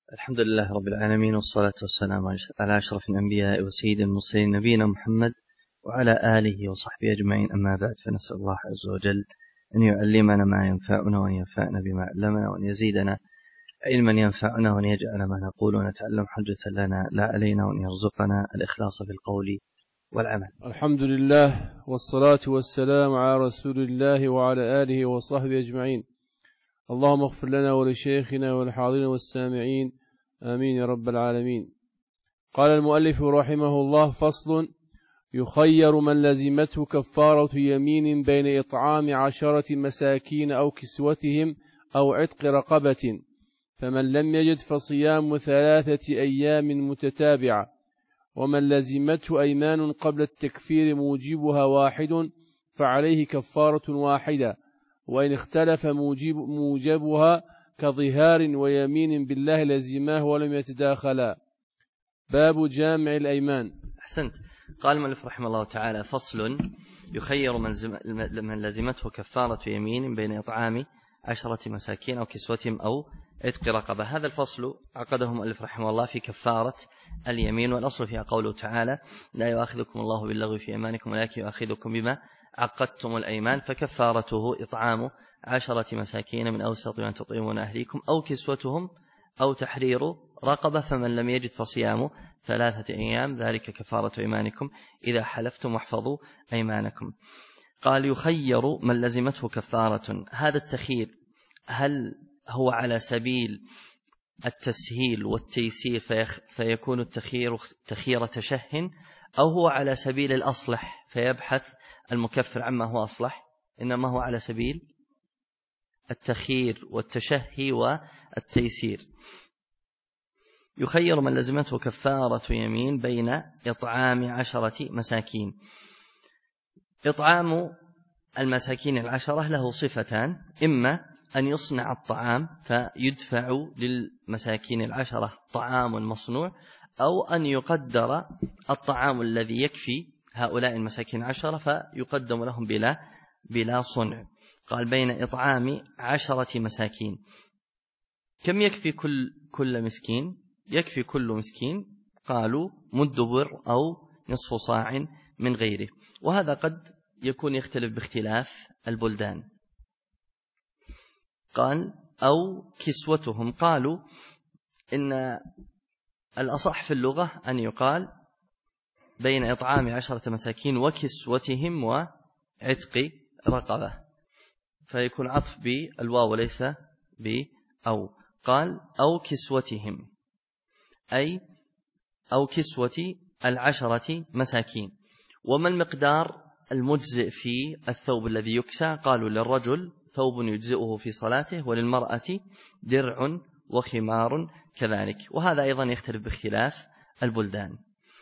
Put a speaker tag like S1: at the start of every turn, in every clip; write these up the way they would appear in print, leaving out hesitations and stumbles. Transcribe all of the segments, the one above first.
S1: الحمد لله رب العالمين، والصلاة والسلام على أشرف الأنبياء وسيد المرسلين نبينا محمد وعلى آله وصحبه أجمعين. أما بعد، فنسأل الله عز وجل أن يعلمنا ما ينفعنا وأن ينفعنا بما علمنا وأن يزيدنا علما ينفعنا وأن يجعل ما نقول ونتعلم حجة لنا لا علينا وأن يرزقنا الإخلاص في القول والعمل.
S2: الحمد لله والصلاة والسلام على رسول الله وعلى آله وصحبه أجمعين. اللهم اغفر لنا ولشيخنا والحاضرين والسامعين، آمين يا رب العالمين. قال المؤلف رحمه الله: فصل: يخير من لزمته كفارة يمين بين إطعام 10 مساكين أو كسوتهم أو عتق رقبة، فمن لم يجد فصيام 3 أيام متتابعة، ومن لزمته أيمان قبل التكفير موجبها واحد فعليه كفارة واحدة، وإن اختلف موجبها كظهار ويمين بالله لزماه ولم يتداخلا. باب جامع الأيمان.
S1: أحسنت. قال المؤلف رحمه الله تعالى: فصل: يخير من لزمته كفارة يمين بين إطعام 10 مساكين أو كسوتهم أو عتق رقبة. هذا الفصل عقده المؤلف رحمه الله في كفارة اليمين، والأصل فيها قوله تعالى: لا يؤاخذكم الله باللغو في أيمانكم ولكن يؤاخذكم بما عقدتم الأيمان، فكفارته إطعام 10 مساكين من أوسط ما تطعمون أهليكم أو كسوتهم أو تحرير رقبة، فمن لم يجد فصيام 3 أيام، ذلك كفارة أيمانكم إذا حلفتم واحفظوا أيمانكم. قال: يخير من لزمته كفارة. هذا التخيير هل هو على سبيل التسهيل والتيسير فيكون التخيير تخيير تشه، أو هو على سبيل الأصلح فيبحث المكفر عما هو أصلح؟ إنما هو على سبيل التخيير والتشهي والتيسير. يخير من لزمته كفارة يمين بين إطعام 10 مساكين. إطعام المساكين 10 له صفتان: إما أن يصنع الطعام فيدفع للمساكين 10 طعام مصنوع، أو أن يقدر الطعام الذي يكفي هؤلاء المساكين 10 فيقدم لهم بلا صنع. قال: بين إطعام 10 مساكين. كم يكفي كل مسكين؟ يكفي كل مسكين قالوا مد بر أو نصف صاع من غيره، وهذا قد يكون يختلف باختلاف البلدان. قال: أو كسوتهم. قالوا إن الأصح في اللغة أن يقال بين إطعام 10 مساكين وكسوتهم وعتق رقبة، فيكون عطف بالواو وليس بأو. قال: أو كسوتهم، أي أو كسوة 10 مساكين. وما المقدار المجزئ في الثوب الذي يكسى؟ قالوا: للرجل ثوب يجزئه في صلاته، وللمرأة درع وخمار كذلك، وهذا أيضا يختلف باختلاف البلدان.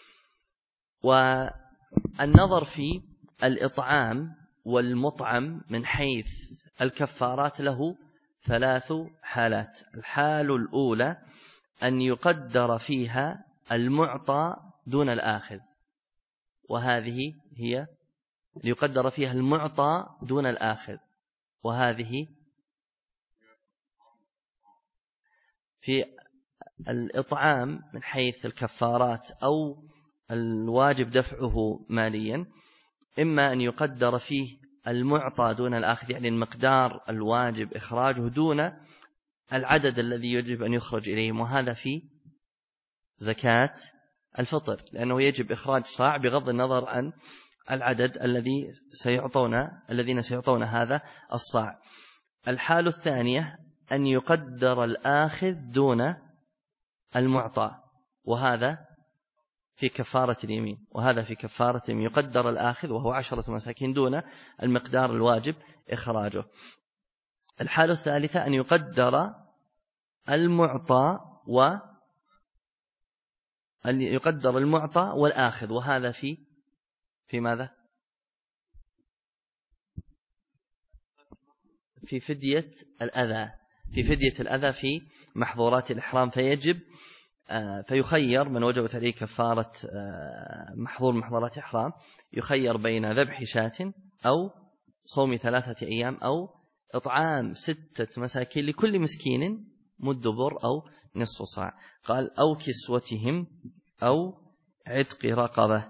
S1: والنظر في الإطعام والمطعم من حيث الكفارات له 3 حالات. الحال الأولى أن يقدر فيها المعطى دون الآخذ، وهذه هي ليقدر فيها المعطى دون الآخذ، وهذه في الإطعام من حيث الكفارات أو الواجب دفعه ماليا. إما أن يقدر فيه المعطى دون الآخذ، يعني المقدار الواجب إخراجه دون العدد الذي يجب أن يخرج إليهم، وهذا في زكاة الفطر، لأنه يجب إخراج صاع بغض النظر عن العدد الذين سيعطون هذا الصاع. الحالة الثانية أن يقدر الآخذ دون المعطى، وهذا في كفارة اليمين. يقدر الآخذ وهو 10 مساكين دون المقدار الواجب إخراجه. الحالة الثالثة أن يقدر المعطى والآخذ، وهذا في ماذا؟ في فدية الأذى في محظورات الإحرام. فيخير من وجبت عليه كفارة محظور محظورات الإحرام، يخير بين ذبح شاة أو صوم 3 أيام أو إطعام 6 مساكين لكل مسكين مد بر أو نصف صاع. قال أو كسوتهم أو عتق رقبة.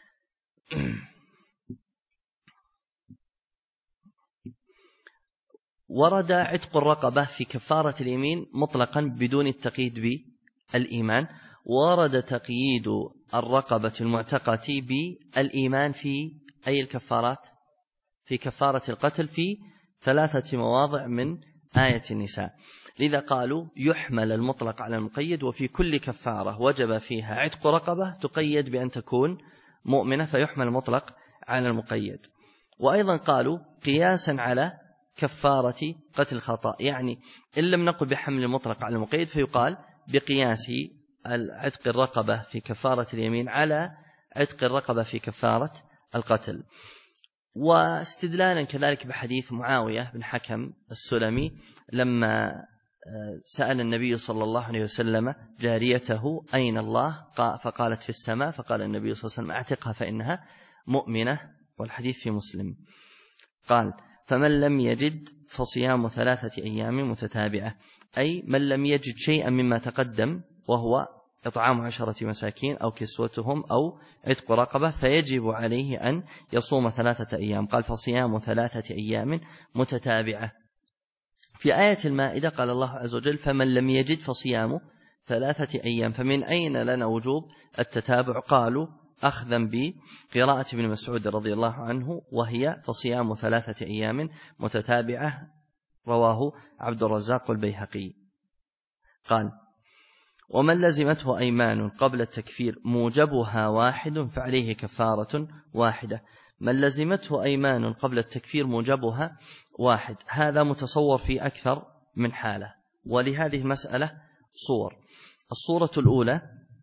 S1: ورد عتق الرقبة في كفارة اليمين مطلقا بدون التقييد بالإيمان. ورد تقييد الرقبة المعتقة بالإيمان في أي الكفارات؟ في كفارة القتل في 3 مواضع من آية النساء. لذا قالوا يحمل المطلق على المقيد، وفي كل كفارة وجب فيها عتق رقبة تقيد بأن تكون مؤمنة فيحمل المطلق على المقيد. وأيضا قالوا قياسا على كفارة قتل خطأ، يعني إن لم نقل بحمل المطلق على المقيد فيقال بقياس عتق الرقبة في كفارة اليمين على عتق الرقبة في كفارة القتل. واستدلالا كذلك بحديث معاوية بن حكم السلمي لما سأل النبي صلى الله عليه وسلم جاريته أين الله؟ فقالت في السماء، فقال النبي صلى الله عليه وسلم اعتقها فإنها مؤمنة، والحديث في مسلم. قال فمن لم يجد فصيام 3 أيام متتابعة، أي من لم يجد شيئا مما تقدم وهو إطعام 10 مساكين أو كسوتهم أو عتق رقبة فيجب عليه أن يصوم 3 أيام. قال فصيام 3 أيام متتابعة. في آية المائدة قال الله عز وجل فمن لم يجد فصيام 3 أيام. فمن أين لنا وجوب التتابع؟ قالوا أخذا بقراءة ابن مسعود رضي الله عنه، وهي فصيام 3 أيام متتابعة، رواه عبد الرزاق والبيهقي. قال ومن لزمته أيمان قبل التكفير موجبها 1 فعليه كفارة واحدة. من لزمته أيمان قبل التكفير موجبها 1، هذا متصور في أكثر من حالة، ولهذه المسألة صور. الصورة الأولى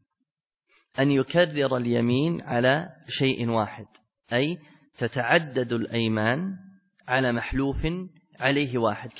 S1: أن يكرر اليمين على شيء واحد، أي تتعدد الأيمان على محلوف عليه واحد،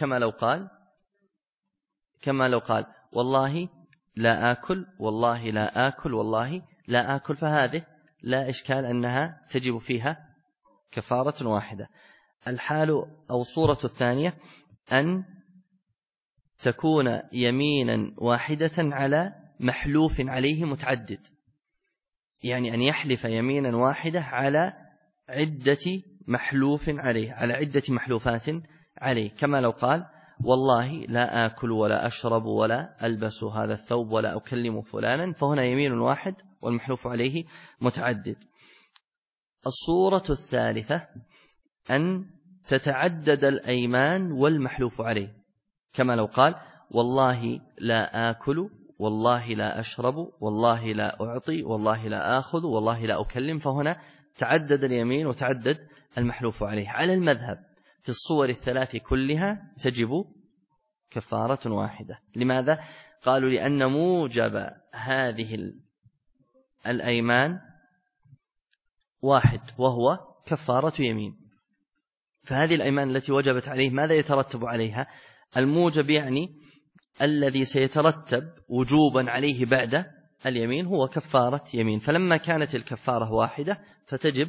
S1: كما لو قال والله لا آكل، والله لا آكل، والله لا آكل، فهذه لا إشكال أنها تجب فيها كفارة واحدة. الحال أو صورة الثانية أن تكون يمينا واحدة على محلوف عليه متعدد، يعني أن يحلف يمينا واحدة على عدة محلوف عليه، على عدة محلوفات عليه، كما لو قال والله لا آكل ولا أشرب ولا ألبس هذا الثوب ولا أكلم فلانا، فهنا يمين واحد والمحلوف عليه متعدد. الصورة الثالثة أن تتعدد الأيمان والمحلوف عليه، كما لو قال والله لا آكل، والله لا أشرب، والله لا أعطي، والله لا آخذ، والله لا أكلم، فهنا تعدد اليمين وتعدد المحلوف عليه. على المذهب في الصور الثلاث كلها تجب كفارة واحدة. لماذا؟ قالوا لأن موجب هذه الأيمان واحد وهو كفارة يمين. فهذه الأيمان التي وجبت عليه ماذا يترتب عليها؟ الموجب، يعني الذي سيترتب وجوبا عليه بعد اليمين هو كفارة يمين. فلما كانت الكفارة واحدة فتجب،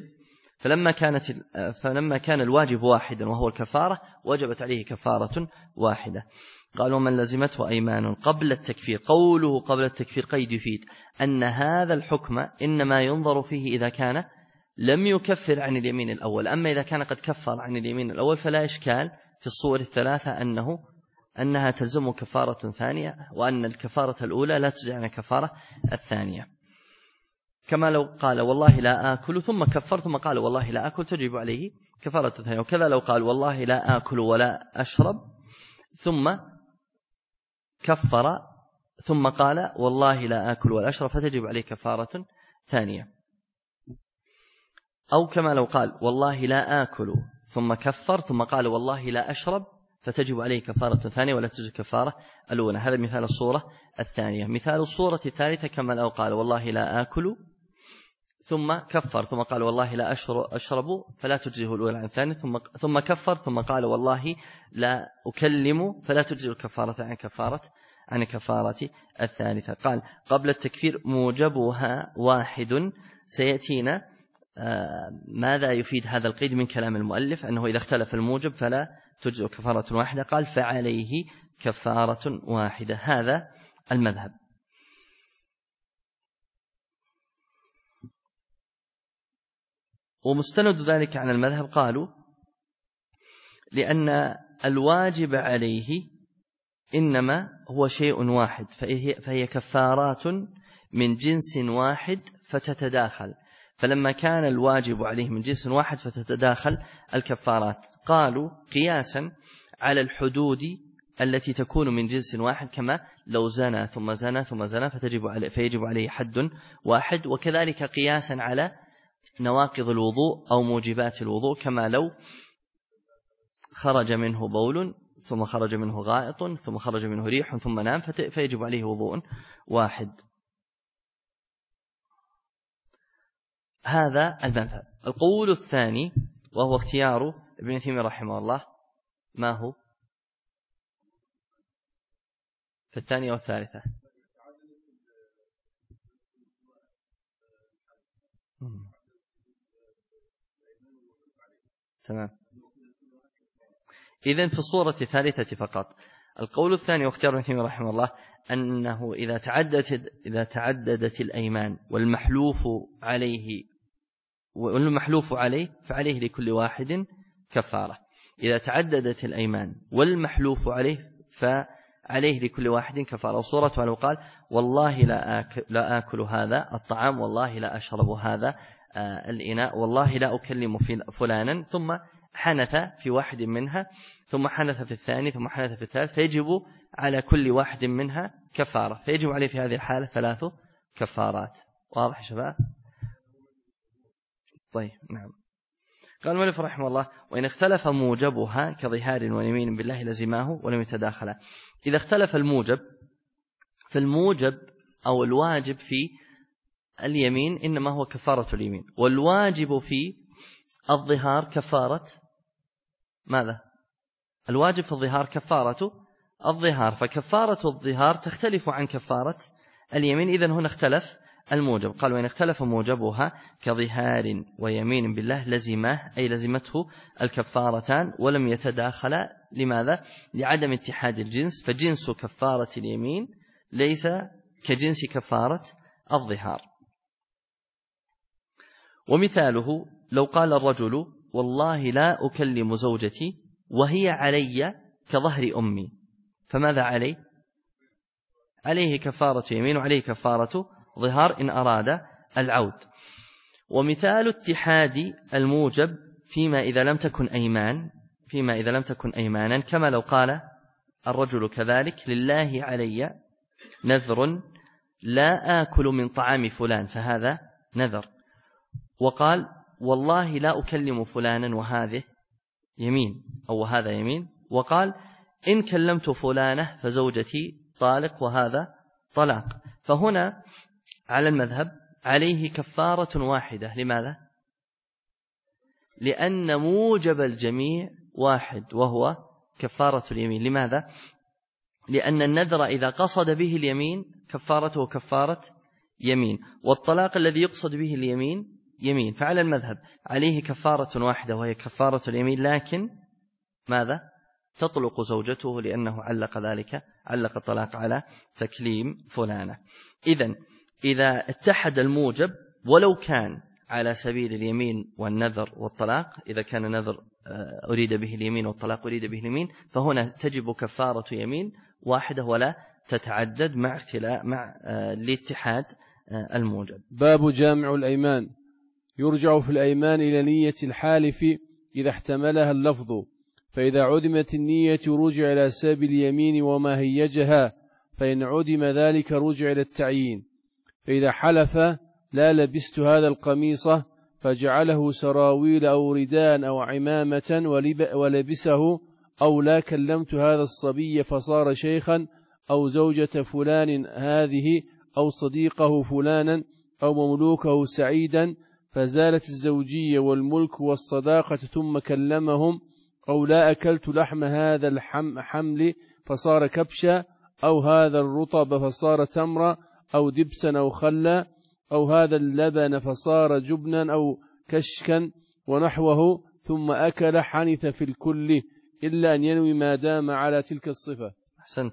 S1: فلما كان الواجب واحدا وهو الكفارة وجبت عليه كفارة واحدة. قالوا من لزمته أيمان قبل التكفير، قوله قبل التكفير قيد يفيد أن هذا الحكم إنما ينظر فيه إذا كان لم يكفر عن اليمين الأول. أما إذا كان قد كفر عن اليمين الأول فلا إشكال في الصور الثلاثة أنها تلزم كفارة ثانية، وأن الكفارة الأولى لا تجزي عن الكفارة الثانية. كما لو قال والله لا آكل ثم كفر ثم قال والله لا آكل تجب عليه كفارة ثانية. وكذا لو قال والله لا آكل ولا أشرب ثم كفر ثم قال والله لا آكل ولا أشرب فتجب عليه كفارة ثانية. أو كما لو قال والله لا آكل ثم كفر ثم قال والله لا أشرب فتجب عليه كفارة ثانية ولا تجب كفارة الأولى. هذا مثال الصورة الثانية. مثال الصورة الثالثة كما لو قال والله لا آكل ثم كفر ثم قال والله لا أشرب فلا تجزيه الأولى عن الثانية، ثم كفر ثم قال والله لا أكلم فلا تجزيه الكفارة عن كفارة الثالثة. قال قبل التكفير موجبها واحد. سيأتينا ماذا يفيد هذا القيد من كلام المؤلف، أنه إذا اختلف الموجب فلا تجزئ كفارة واحدة. قال فعليه كفارة واحدة. هذا المذهب. ومستند ذلك عن المذهب قالوا لأن الواجب عليه إنما هو شيء واحد، فهي كفارات من جنس واحد فتتداخل، فلما كان الواجب عليه من جنس واحد فتتداخل الكفارات، قالوا قياسا على الحدود التي تكون من جنس واحد، كما لو زنى ثم زنى ثم زنى فيجب عليه حد واحد، وكذلك قياسا على نواقض الوضوء أو موجبات الوضوء، كما لو خرج منه بول ثم خرج منه غائط ثم خرج منه ريح ثم نام فيجب عليه وضوء واحد. هذا المذهب. القول الثاني وهو اختيار ابن تيمية رحمه الله، ما هو في الثانية والثالثة؟ تمام. إذن في الصورة الثالثة فقط. القول الثاني واختيار ابن تيمية رحمه الله أنه إذا تعددت الأيمان والمحلوف عليه فعليه لكل واحد كفارة. إذا تعددت الأيمان والمحلوف عليه فعليه لكل واحد كفارة. وصورته لو قال والله لا آكل هذا الطعام، والله لا أشرب هذا الإناء، والله لا أكلم فلانا، ثم حنث في واحد منها ثم حنث في الثاني ثم حنث في الثالث، فيجب على كل واحد منها كفارة، فيجب عليه في هذه الحالة 3 كفارات. واضح يا شباب؟ طيب نعم. قال المؤلف رحمه الله: وإن اختلف موجبها كظهار ويمين بالله لزماه ولم يتداخلا. إذا اختلف الموجب، فالموجب أو الواجب في اليمين إنما هو كفارة اليمين، والواجب في الظهار كفارة ماذا؟ الواجب في الظهار كفارة الظهار، فكفارة الظهار تختلف عن كفارة اليمين. إذن هنا اختلف الموجب. قال: وإن اختلف موجبها كظهار ويمين بالله لزمه، أي لزمته الكفارتان ولم يتداخل. لماذا؟ لعدم اتحاد الجنس، فجنس كفارة اليمين ليس كجنس كفارة الظهار. ومثاله لو قال الرجل: والله لا أكلم زوجتي وهي علي كظهر أمي، فماذا عليه؟ عليه كفارة يمين وعليه كفارة ظهار إن أراد العود. ومثال اتحاد الموجب فيما إذا لم تكن أيمانا، كما لو قال الرجل كذلك: لله علي نذر لا آكل من طعام فلان، فهذا نذر. وقال: والله لا أكلم فلانا، وهذه يمين أو هذا يمين. وقال: إن كلمت فلانة فزوجتي طالق، وهذا طلاق. فهنا على المذهب عليه كفارة واحدة. لماذا؟ لأن موجب الجميع واحد وهو كفارة اليمين. لماذا؟ لأن النذر إذا قصد به اليمين كفارته كفارة يمين، والطلاق الذي يقصد به اليمين يمين. فعلى المذهب عليه كفارة واحدة وهي كفارة اليمين، لكن ماذا؟ تطلق زوجته، لأنه علق الطلاق على تكليم فلانة. إذا اتحد الموجب ولو كان على سبيل اليمين والنذر والطلاق، إذا كان نذر أريد به اليمين والطلاق أريد به اليمين، فهنا تجب كفارة يمين واحدة ولا تتعدد مع الاتحاد الموجب.
S2: باب جامع الأيمان. يرجع في الأيمان إلى نية الحالف إذا احتملها اللفظ، فإذا عدمت النية رجع إلى سبيل اليمين وما هيجها، فإن عدم ذلك رجع إلى التعيين. فإذا حلف: لا لبست هذا القميص، فجعله سراويل أو رداء أو عمامة ولبسه، أو لا كلمت هذا الصبي فصار شيخا، أو زوجة فلان هذه، أو صديقه فلانا، أو مملوكه سعيدا، فزالت الزوجية والملك والصداقة ثم كلمهم، أو لا أكلت لحم هذا الحمل فصار كبشا، أو هذا الرطب فصار تمرا، أو دبسا أو خلا، أو هذا اللبن فصار جبنا أو كشكا ونحوه، ثم أكل حنث في الكل، إلا أن ينوي ما دام على تلك الصفة.
S1: أحسنت.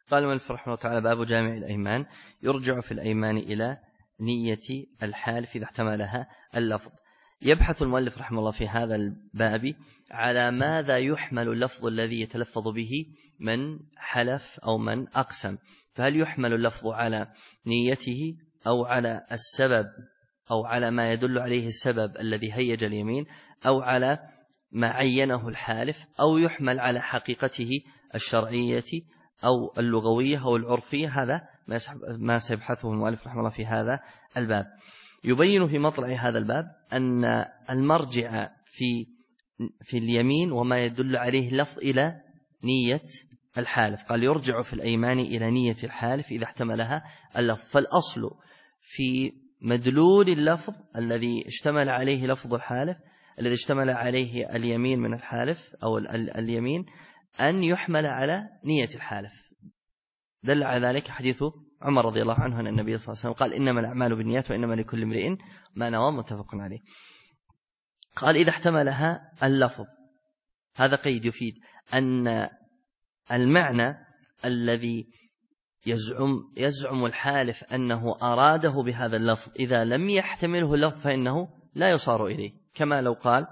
S1: قال المؤلف رحمه الله تعالى: باب جامع الأيمان. يرجع في الأيمان إلى نية الحالف إذا احتملها اللفظ. يبحث المؤلف رحمه الله في هذا الباب على ماذا يحمل اللفظ الذي يتلفظ به من حلف أو من أقسم، فهل يحمل اللفظ على نيته أو على السبب أو على ما يدل عليه السبب الذي هيج اليمين أو على ما عينه الحالف، أو يحمل على حقيقته الشرعية أو اللغوية أو العرفية. هذا ما سيبحثه المؤلف رحمه الله في هذا الباب. يبين في مطلع هذا الباب أن المرجع في اليمين وما يدل عليه اللفظ إلى نية الحالف. قال: يرجع في الأيمان إلى نية الحالف إذا احتملها اللفظ. فالأصل في مدلول اللفظ الذي اشتمل عليه لفظ الحالف، الذي اشتمل عليه اليمين من الحالف أو اليمين، أن يحمل على نية الحالف. دل على ذلك حديث عمر رضي الله عنه أن النبي صلى الله عليه وسلم قال: إنما الأعمال بالنيات وإنما لكل امرئ ما نوى، متفق عليه. قال: إذا احتملها اللفظ. هذا قيد يفيد أن المعنى الذي يزعم الحالف أنه أراده بهذا اللفظ إذا لم يحتمله اللفظ فإنه لا يصار إليه، كما لو قال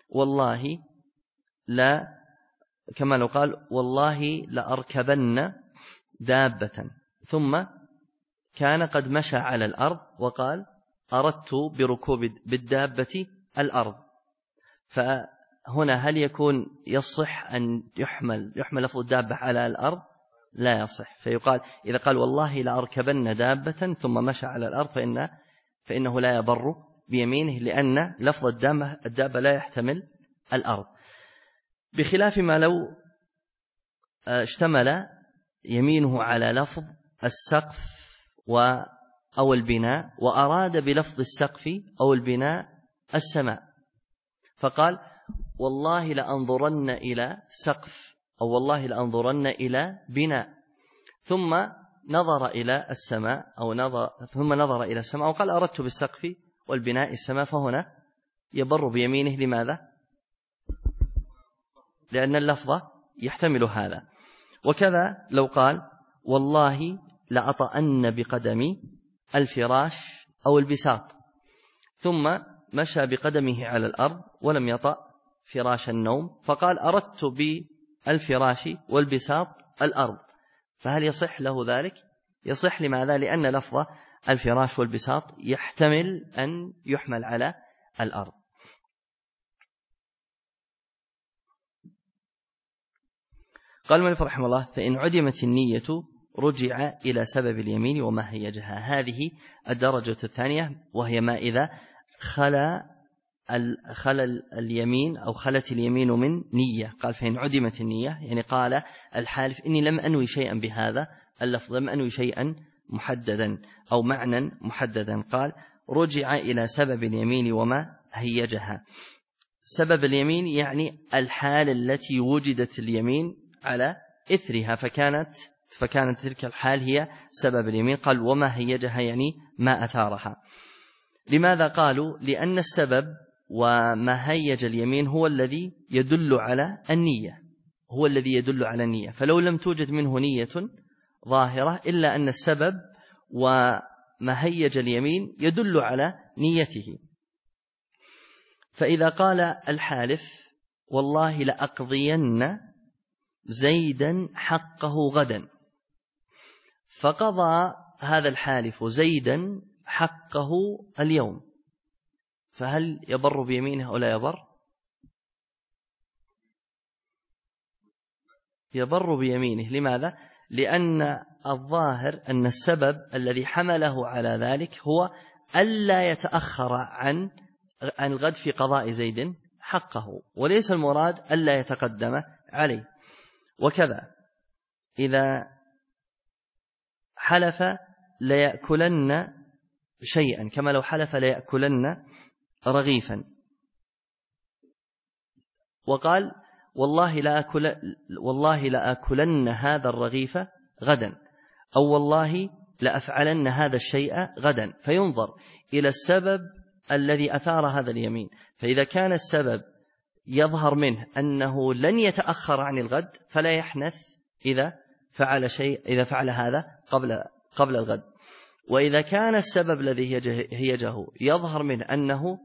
S1: والله لأركبن دابة، ثم كان قد مشى على الأرض وقال: أردت بركوب بالدابة الأرض. فهنا هل يكون يصح أن يحمل لفظ الدابة على الأرض؟ لا يصح. فيقال إذا قال والله لأركبن دابة ثم مشى على الأرض فإنه لا يبر بيمينه، لأن لفظ الدابة لا يحتمل الأرض، بخلاف ما لو اشتمل يمينه على لفظ السقف أو البناء وأراد بلفظ السقف أو البناء السماء، فقال: والله لأنظرن إلى سقف أو والله لأنظرن إلى بناء، ثم نظر إلى السماء ثم نظر إلى السماء وقال: أردت بالسقف والبناء السماء. فهنا يبر بيمينه. لماذا؟ لأن اللفظ يحتمل هذا. وكذا لو قال: والله لأطأن بقدمي الفراش أو البساط، ثم مشى بقدمه على الأرض ولم يطأ فراش النوم، فقال: أردت بالفراش والبساط الأرض. فهل يصح له ذلك؟ يصح. لماذا؟ لأن لفظ الفراش والبساط يحتمل أن يحمل على الأرض. قال المؤلف رحمه الله: فإن عدمت النية رجع إلى سبب اليمين وما هيجها. هذه الدرجة الثانية، وهي ما إذا خل اليمين أو خلت اليمين من نية. قال: فإن عدمت النية، يعني قال الحالف: إني لم أنوي شيئا بهذا اللفظ، لم أنوي شيئا محددا أو معنى محددا. قال: رجع إلى سبب اليمين وما هيجها. سبب اليمين يعني الحال التي وجدت اليمين على إثرها، فكانت تلك الحال هي سبب اليمين. قال: وما هيجها يعني ما أثارها. لماذا قالوا؟ لأن السبب وما هيج اليمين هو الذي يدل على النية، فلو لم توجد منه نية ظاهرة إلا أن السبب وما هيج اليمين يدل على نيته. فإذا قال الحالف: والله لأقضين زيدا حقه غدا، فقضى هذا الحالف زيدا حقه اليوم، فهل يبر بيمينه أو لا يبر؟ يبر بيمينه. لماذا؟ لأن الظاهر أن السبب الذي حمله على ذلك هو ألا يتأخر عن الغد في قضاء زيد حقه، وليس المراد ألا يتقدم عليه. وكذا إذا حلف ليأكلن شيئا، كما لو حلف ليأكلن رغيفا وقال: والله لآكلن هذا الرغيف غدا، أو والله لأفعلن هذا الشيء غدا. فينظر إلى السبب الذي أثار هذا اليمين، فإذا كان السبب يظهر منه أنه لن يتأخر عن الغد فلا يحنث إذا فعل شيء، إذا فعل هذا قبل الغد. وإذا كان السبب الذي هيجه يظهر منه أنه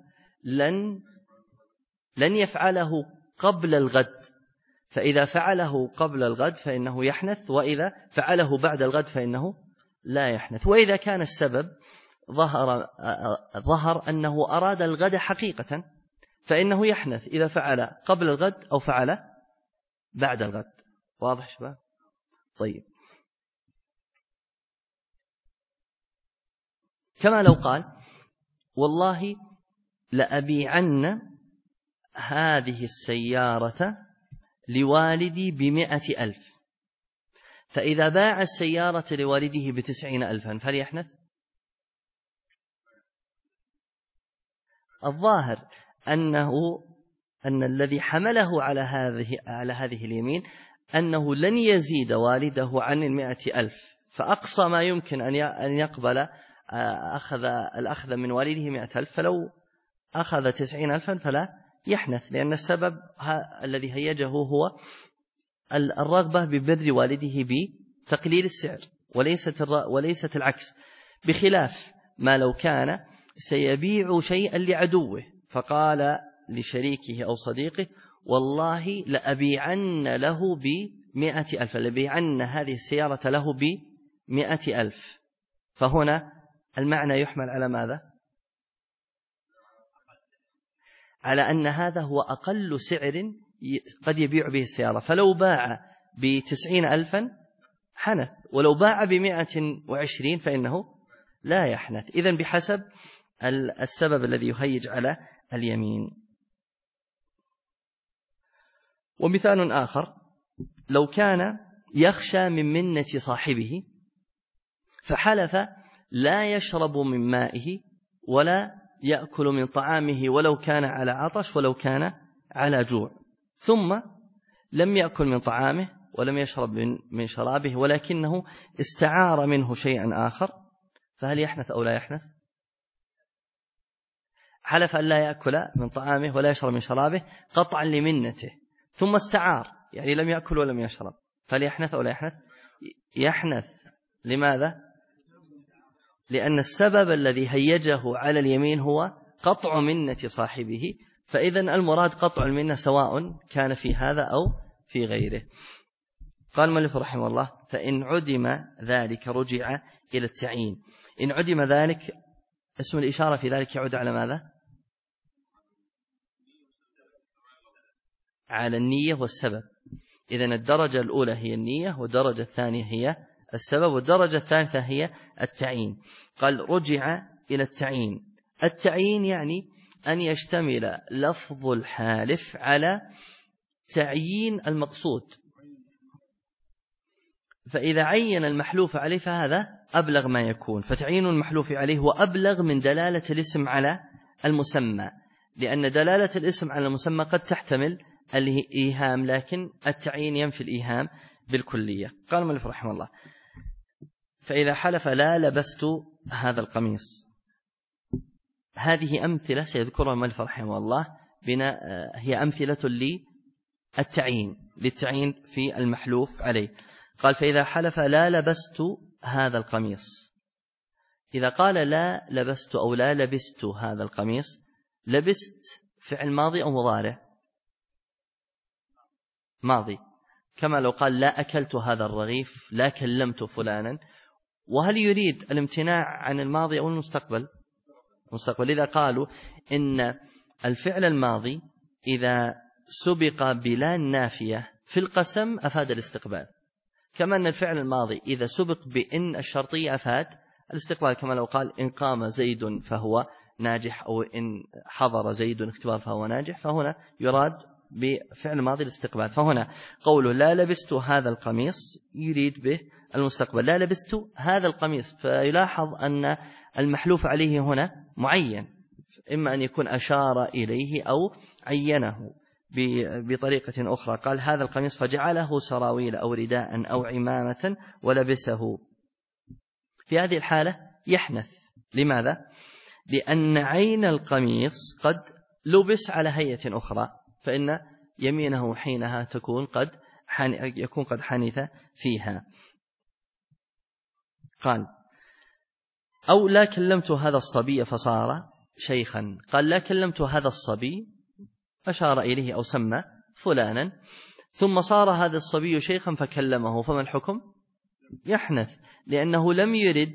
S1: لن يفعله قبل الغد، فإذا فعله قبل الغد فإنه يحنث، وإذا فعله بعد الغد فإنه لا يحنث. وإذا كان السبب ظهر أنه أراد الغد حقيقة فإنه يحنث إذا فعل قبل الغد أو فعل بعد الغد. واضح شباب؟ طيب، كما لو قال والله لأبيعن هذه السيارة لوالدي ب100,000، فإذا باع السيارة لوالده ب90,000 فليحنث. الظاهر أن الذي حمله على هذه اليمين أنه لن يزيد والده عن 100,000، فأقصى ما يمكن أن يقبل الأخذ من والده 100,000، فلو أخذ 90,000 فلا يحنث، لأن السبب الذي هيجه هو الرغبة ببر والده بتقليل السعر وليست العكس، بخلاف ما لو كان سيبيع شيئا لعدوه فقال لشريكه أو صديقه والله لأبيعن له ب100,000، لأبيعن هذه السيارة له ب100,000، فهنا المعنى يحمل على ماذا؟ على أن هذا هو أقل سعر قد يبيع به السيارة، فلو باع ب90,000 حنث، ولو باع ب120 فإنه لا يحنث. إذن بحسب السبب الذي يهيج على اليمين. ومثال آخر، لو كان يخشى من منة صاحبه فحلف لا يشرب من مائه ولا يأكل من طعامه ولو كان على عطش ولو كان على جوع، ثم لم يأكل من طعامه ولم يشرب من شرابه ولكنه استعار منه شيئا آخر، فهل يحنث أو لا يحنث؟ حلف أن لا يأكل من طعامه ولا يشرب من شرابه قطعا لمنته، ثم استعار يعني لم يأكل ولم يشرب، فهل يحنث أو لا يحنث؟ يحنث. لماذا؟ لأن السبب الذي هيجه على اليمين هو قطع منة صاحبه، فإذن المراد قطع المنة سواء كان في هذا أو في غيره. قال المؤلف رحمه الله فإن عدم ذلك رجع إلى التعيين. إن عدم ذلك اسم الإشارة في ذلك يعود على ماذا؟ على النية والسبب. إذن الدرجة الأولى هي النية، والدرجة الثانية هي السبب، والدرجة الثالثة هي التعيين. قال رجع إلى التعيين. التعيين يعني أن يشتمل لفظ الحالف على تعيين المقصود، فإذا عين المحلوف عليه فهذا أبلغ ما يكون، فتعيين المحلوف عليه هو أبلغ من دلالة الاسم على المسمى، لأن دلالة الاسم على المسمى قد تحتمل الإيهام، لكن التعيين ينفي الإيهام بالكلية. قال المؤلف رحمه الله فإذا حلف لا لبست هذا القميص. هذه أمثلة سيذكرها المؤلف رحمه الله هي أمثلة للتعيين في المحلوف عليه. قال فإذا حلف لا لبست هذا القميص. إذا قال لا لبست أو لا لبست هذا القميص، لبست فعل ماضي أو مضارع؟ ماضي، كما لو قال لا أكلت هذا الرغيف، لا كلمت فلانا. وهل يريد الامتناع عن الماضي أو المستقبل؟ مستقبل. إذا قالوا إن الفعل الماضي إذا سبق بلا نافية في القسم أفاد الاستقبال، كما أن الفعل الماضي إذا سبق بإن الشرطية أفاد الاستقبال، كما لو قال إن قام زيد فهو ناجح، أو إن حضر زيد اختبار فهو ناجح، فهنا يراد بفعل ماضي الاستقبال. فهنا قوله لا لبست هذا القميص يريد به المستقبل، لا لبست هذا القميص، فيلاحظ أن المحلوف عليه هنا معين، إما أن يكون أشار إليه أو عينه بطريقة أخرى. قال هذا القميص فجعله سراويل أو رداء أو عمامة ولبسه. في هذه الحالة يحنث. لماذا؟ لأن عين القميص قد لبس على هيئة أخرى، فإن يمينه حينها تكون قد يكون قد حنث فيها. قال أو لا كلمت هذا الصبي فصار شيخا. قال لا كلمت هذا الصبي، أشار إليه أو سمى فلانا، ثم صار هذا الصبي شيخا فكلمه، فما الحكم؟ يحنث، لأنه لم يرد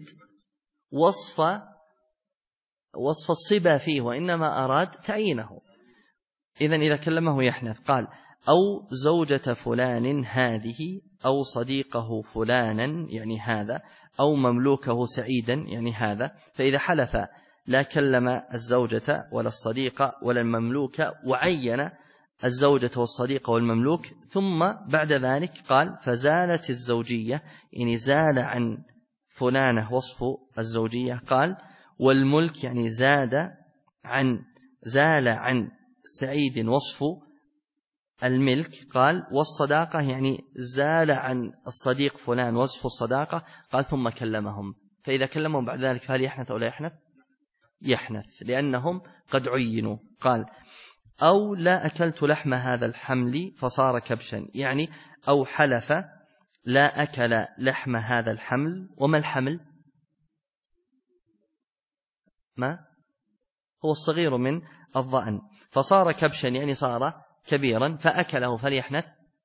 S1: وصف الصبا فيه، وإنما أراد تعيينه. إذن إذا كلمه يحنث. قال أو زوجة فلان هذه، أو صديقه فلانا يعني هذا، أو مملوكه سعيدا يعني هذا. فإذا حلف لا كلم الزوجة ولا الصديق ولا المملوك، وعين الزوجة والصديق والمملوك، ثم بعد ذلك قال فزالت الزوجية، يعني زال عن فلانة وصف الزوجية. قال والملك يعني زال عن سعيد وصف الملك. قال والصداقة يعني زال عن الصديق فلان وصف الصداقة. قال ثم كلمهم. فإذا كلمهم بعد ذلك فهل يحنث أو لا يحنث؟ يحنث، لأنهم قد عينوا. قال أو لا أكلت لحم هذا الحمل فصار كبشا، يعني أو حلف لا أكل لحم هذا الحمل. وما الحمل؟ ما هو الصغير من الضأن، فصار كبشا يعني صار كبيرا، فأكله فليحنث.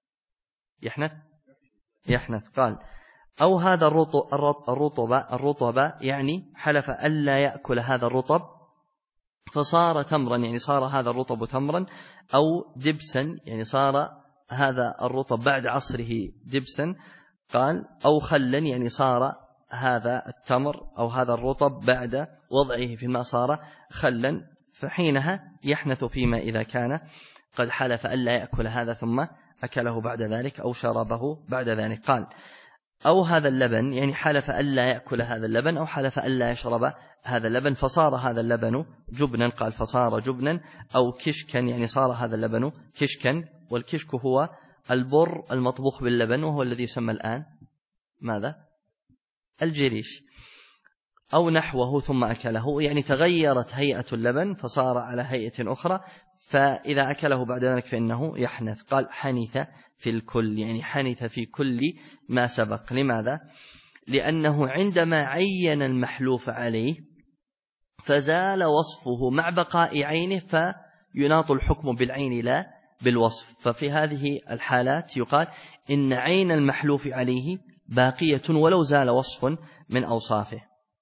S1: يحنث. قال أو هذا الرطب يعني حلف ألا يأكل هذا الرطب فصار تمرا، يعني صار هذا الرطب تمرا. أو دبسا يعني صار هذا الرطب بعد عصره دبسا. قال أو خلا يعني صار هذا التمر أو هذا الرطب بعد وضعه في الماء صار خلا، فحينها يحنث فيما إذا كان قد حلف ألا يأكل هذا ثم أكله بعد ذلك أو شربه بعد ذلك. قال أو هذا اللبن يعني حلف ألا يأكل هذا اللبن أو حلف ألا يشرب هذا اللبن فصار هذا اللبن جبنا. قال فصار جبنا. أو كشكا يعني صار هذا اللبن كشكا، والكشك هو البر المطبوخ باللبن، وهو الذي يسمى الآن ماذا؟ الجريش. أو نحوه ثم أكله، يعني تغيرت هيئة اللبن فصار على هيئة أخرى، فإذا أكله بعد ذلك فإنه يحنث. قال حنث في الكل، يعني حنث في كل ما سبق. لماذا؟ لأنه عندما عين المحلوف عليه فزال وصفه مع بقاء عينه، فيناط الحكم بالعين لا بالوصف. ففي هذه الحالات يقال إن عين المحلوف عليه باقية ولو زال وصف من أوصافه.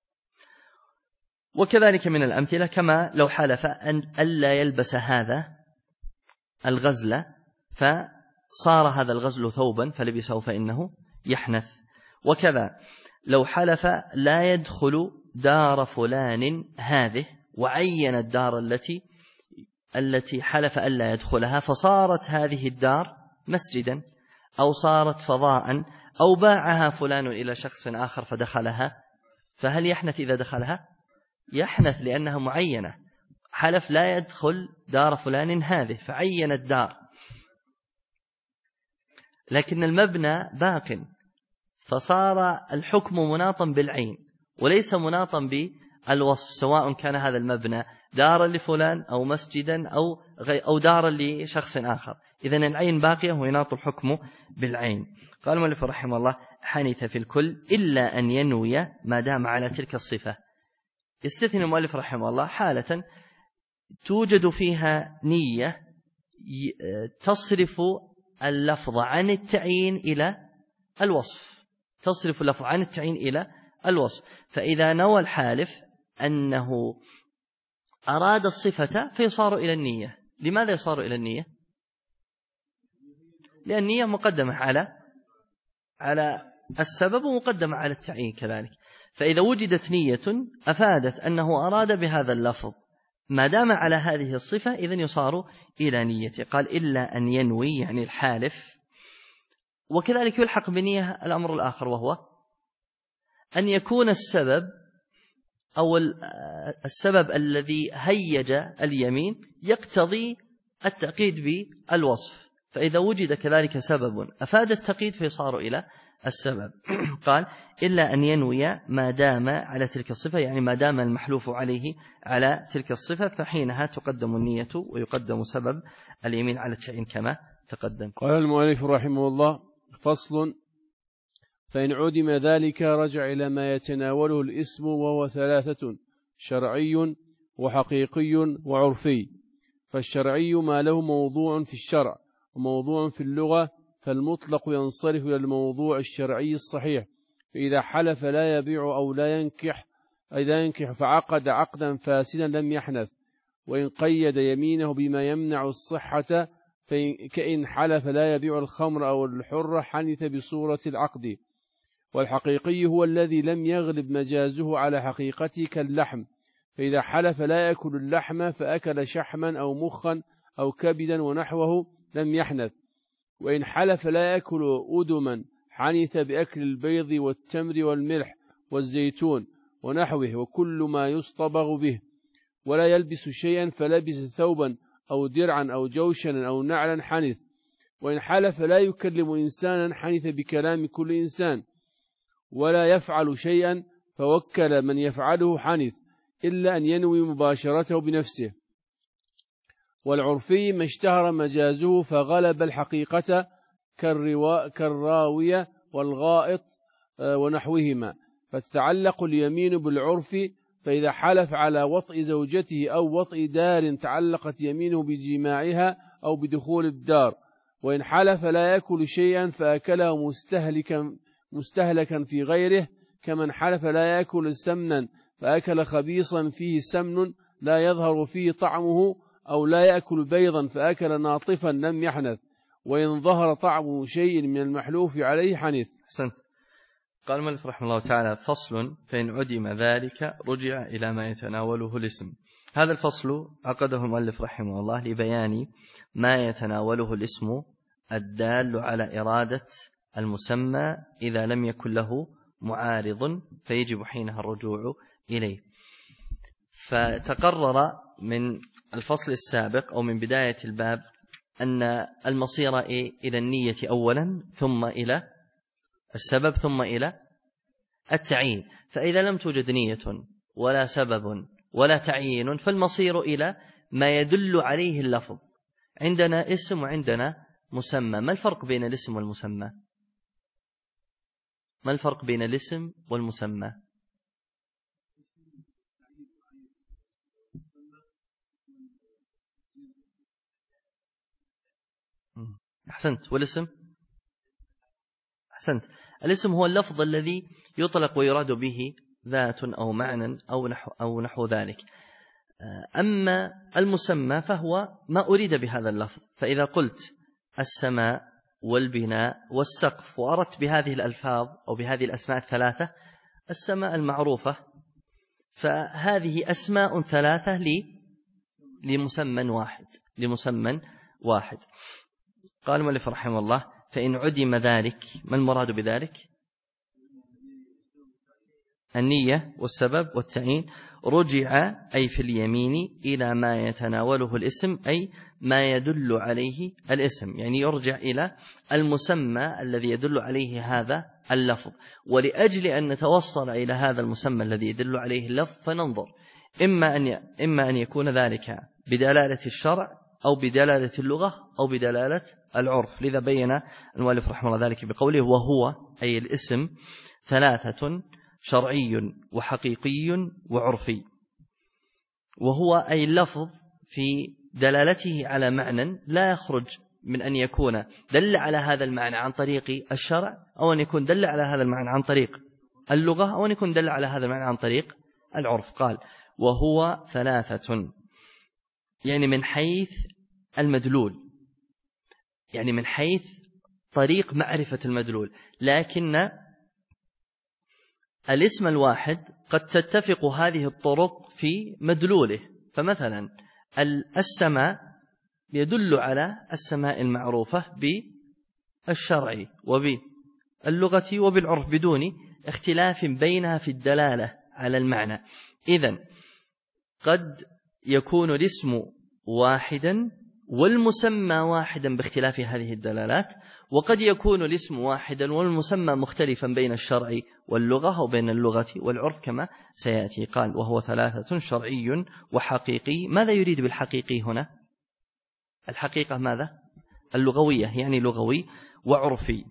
S1: وكذلك من الأمثلة كما لو حلف أن ألا يلبس هذا الغزل فصار هذا الغزل ثوبا فلبسه فإنه يحنث. وكذا لو حلف لا يدخل دار فلان هذه، وعين الدار التي حلف ألا يدخلها فصارت هذه الدار مسجدا أو صارت فضاء، أو باعها فلان إلى شخص آخر فدخلها، فهل يحنث إذا دخلها؟ يحنث، لأنها معينة. حلف لا يدخل دار فلان هذه فعين الدار، لكن المبنى باق، فصار الحكم مناطا بالعين وليس مناطا بالوصف، سواء كان هذا المبنى دارا لفلان أو مسجدا أو دارا لشخص آخر. إذن العين باقية ويناط الحكم بالعين. قال المؤلف رحمه الله حنث في الكل إلا أن ينوي ما دام على تلك الصفة. يستثني المؤلف رحمه الله حالة توجد فيها نية تصرف اللفظ عن التعيين إلى الوصف، تصرف اللفظ عن التعيين إلى الوصف. فإذا نوى الحالف أنه أراد الصفة فيصار إلى النية. لماذا يصار إلى النية؟ لأن النية مقدمة على السبب ومقدمة على التعيين كذلك. فإذا وجدت نية أفادت أنه أراد بهذا اللفظ ما دام على هذه الصفة إذن يصار إلى نيته. قال إلا أن ينوي يعني الحالف. وكذلك يلحق بنية الأمر الآخر، وهو أن يكون السبب أو السبب الذي هيج اليمين يقتضي التأكيد بالوصف، فإذا وجد كذلك سبب أفاد التقييد فيصار إلى السبب. قال إلا أن ينوي ما دام على تلك الصفة، يعني ما دام المحلوف عليه على تلك الصفة، فحينها تقدم النية ويقدم سبب اليمين على التعيين كما تقدم.
S2: قال المؤلف رحمه الله: فصل: فإن عدم ذلك رجع إلى ما يتناوله الاسم، وهو ثلاثة: شرعي وحقيقي وعرفي. فالشرعي ما له موضوع في الشرع وموضوع في اللغة، فالمطلق ينصرف إلى الموضوع الشرعي الصحيح. فإذا حلف لا يبيع أو لا ينكح فعقد عقدا فاسدا لم يحنث، وإن قيد يمينه بما يمنع الصحة كإن حلف لا يبيع الخمر أو الحر حنث بصورة العقد. والحقيقي هو الذي لم يغلب مجازه على حقيقته كاللحم، فإذا حلف لا يأكل اللحم فأكل شحما أو مخا أو كبدا ونحوه لم يحنث. وإن حلف لا يأكل أدما حنث بأكل البيض والتمر والملح والزيتون ونحوه وكل ما يصطبغ به. ولا يلبس شيئا فلبس ثوبا أو درعا أو جوشنا أو نعلا حنث. وإن حلف لا يكلم إنسانا حنث بكلام كل إنسان. ولا يفعل شيئا فوكل من يفعله حنث، إلا أن ينوي مباشرته بنفسه. والعرفي ما اشتهر مجازه فغلب الحقيقة كالراوية والغائط ونحوهما، فتتعلق اليمين بالعرف. فإذا حلف على وطئ زوجته أو وطئ دار تعلقت يمينه بجماعها أو بدخول الدار. وإن حلف لا يأكل شيئا فأكله مستهلكا في غيره، كمن حلف لا يأكل سمنا فأكل خبيصا فيه سمن لا يظهر فيه طعمه، أو لا يأكل بيضا فأكل ناطفا لم يحنث، وإن ظهر طعم شيء من المحلوف عليه حنث.
S1: أحسنت. قال المؤلف رحمه الله تعالى: فصل: فإن عدم ذلك رجع إلى ما يتناوله الاسم. هذا الفصل عقده المؤلف رحمه الله لبيان ما يتناوله الاسم الدال على إرادة المسمى إذا لم يكن له معارض، فيجب حينها الرجوع إليه. فتقرر من الفصل السابق أو من بداية الباب أن المصير إلى النية أولا، ثم إلى السبب، ثم إلى التعيين. فإذا لم توجد نية ولا سبب ولا تعيين فالمصير إلى ما يدل عليه اللفظ. عندنا اسم وعندنا مسمى. ما الفرق بين الاسم والمسمى؟ ما الفرق بين الاسم والمسمى؟ أحسنت. والاسم؟ أحسنت. الاسم هو اللفظ الذي يطلق ويراد به ذات أو معنى أو نحو ذلك. أما المسمى فهو ما أريد بهذا اللفظ. فإذا قلت السماء والبناء والسقف وأردت بهذه الألفاظ أو بهذه الأسماء الثلاثة السماء المعروفة، فهذه أسماء ثلاثة لمسمى واحد. قال المؤلف رحمه الله: فإن عدم ذلك. ما المراد بذلك؟ النية والسبب والتعيين. رجع أي في اليمين إلى ما يتناوله الاسم، أي ما يدل عليه الاسم، يعني يرجع إلى المسمى الذي يدل عليه هذا اللفظ. ولأجل أن نتوصل إلى هذا المسمى الذي يدل عليه اللفظ فننظر إما أن يكون ذلك بدلالة الشرع أو بدلالة اللغة أو بدلالة العرف. لذا بين المؤلف رحمه الله ذلك بقوله: وهو أي الاسم ثلاثة: شرعي وحقيقي وعرفي. وهو أي اللفظ في دلالته على معنى لا يخرج من أن يكون دل على هذا المعنى عن طريق الشرع، أو أن يكون دل على هذا المعنى عن طريق اللغة، أو أن يكون دل على هذا المعنى عن طريق العرف. قال: وهو ثلاثة، يعني من حيث المدلول، يعني من حيث طريق معرفة المدلول. لكن الاسم الواحد قد تتفق هذه الطرق في مدلوله. فمثلا السماء يدل على السماء المعروفة بالشرع وباللغة وبالعرف بدون اختلاف بينها في الدلالة على المعنى. إذن قد يكون الاسم واحدا والمسمى واحدا باختلاف هذه الدلالات، وقد يكون الاسم واحدا والمسمى مختلفا بين الشرع واللغة أو بين اللغة والعرف كما سيأتي. قال: وهو ثلاثة: شرعي وحقيقي. ماذا يريد بالحقيقي هنا؟ الحقيقة ماذا؟ اللغوية، يعني لغوي وعرفي.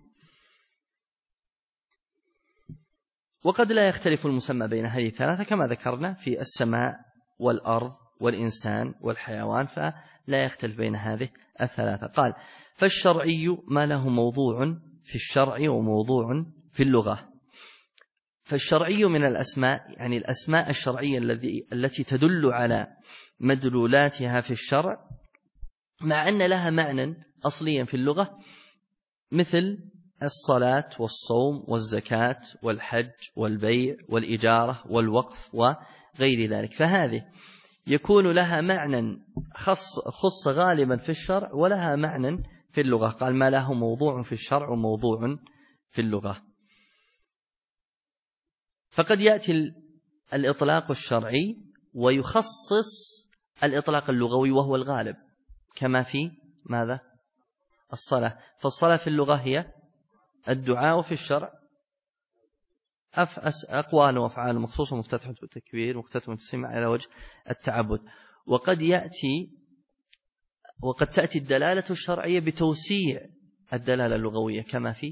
S1: وقد لا يختلف المسمى بين هذه الثلاثة كما ذكرنا في السماء والأرض والإنسان والحيوان، فلا يختلف بين هذه الثلاثة. قال: فالشرعي ما له موضوع في الشرع وموضوع في اللغة. فالشرعي من الأسماء يعني الأسماء الشرعية التي تدل على مدلولاتها في الشرع، مع أن لها معنى أصليا في اللغة، مثل الصلاة والصوم والزكاة والحج والبيع والإجارة والوقف وغير ذلك، فهذه يكون لها معنى خص غالبا في الشرع ولها معنى في اللغة. قال: ما له موضوع في الشرع وموضوع في اللغة. فقد يأتي الإطلاق الشرعي ويخصص الإطلاق اللغوي وهو الغالب، كما في ماذا؟ الصلاة. فالصلاة في اللغة هي الدعاء، في الشرع أقوال وأفعال مخصوصة مفتتحة بالتكبير مختتمة بالتسليم على وجه التعبد. وقد تأتي الدلالة الشرعية بتوسيع الدلالة اللغوية، كما في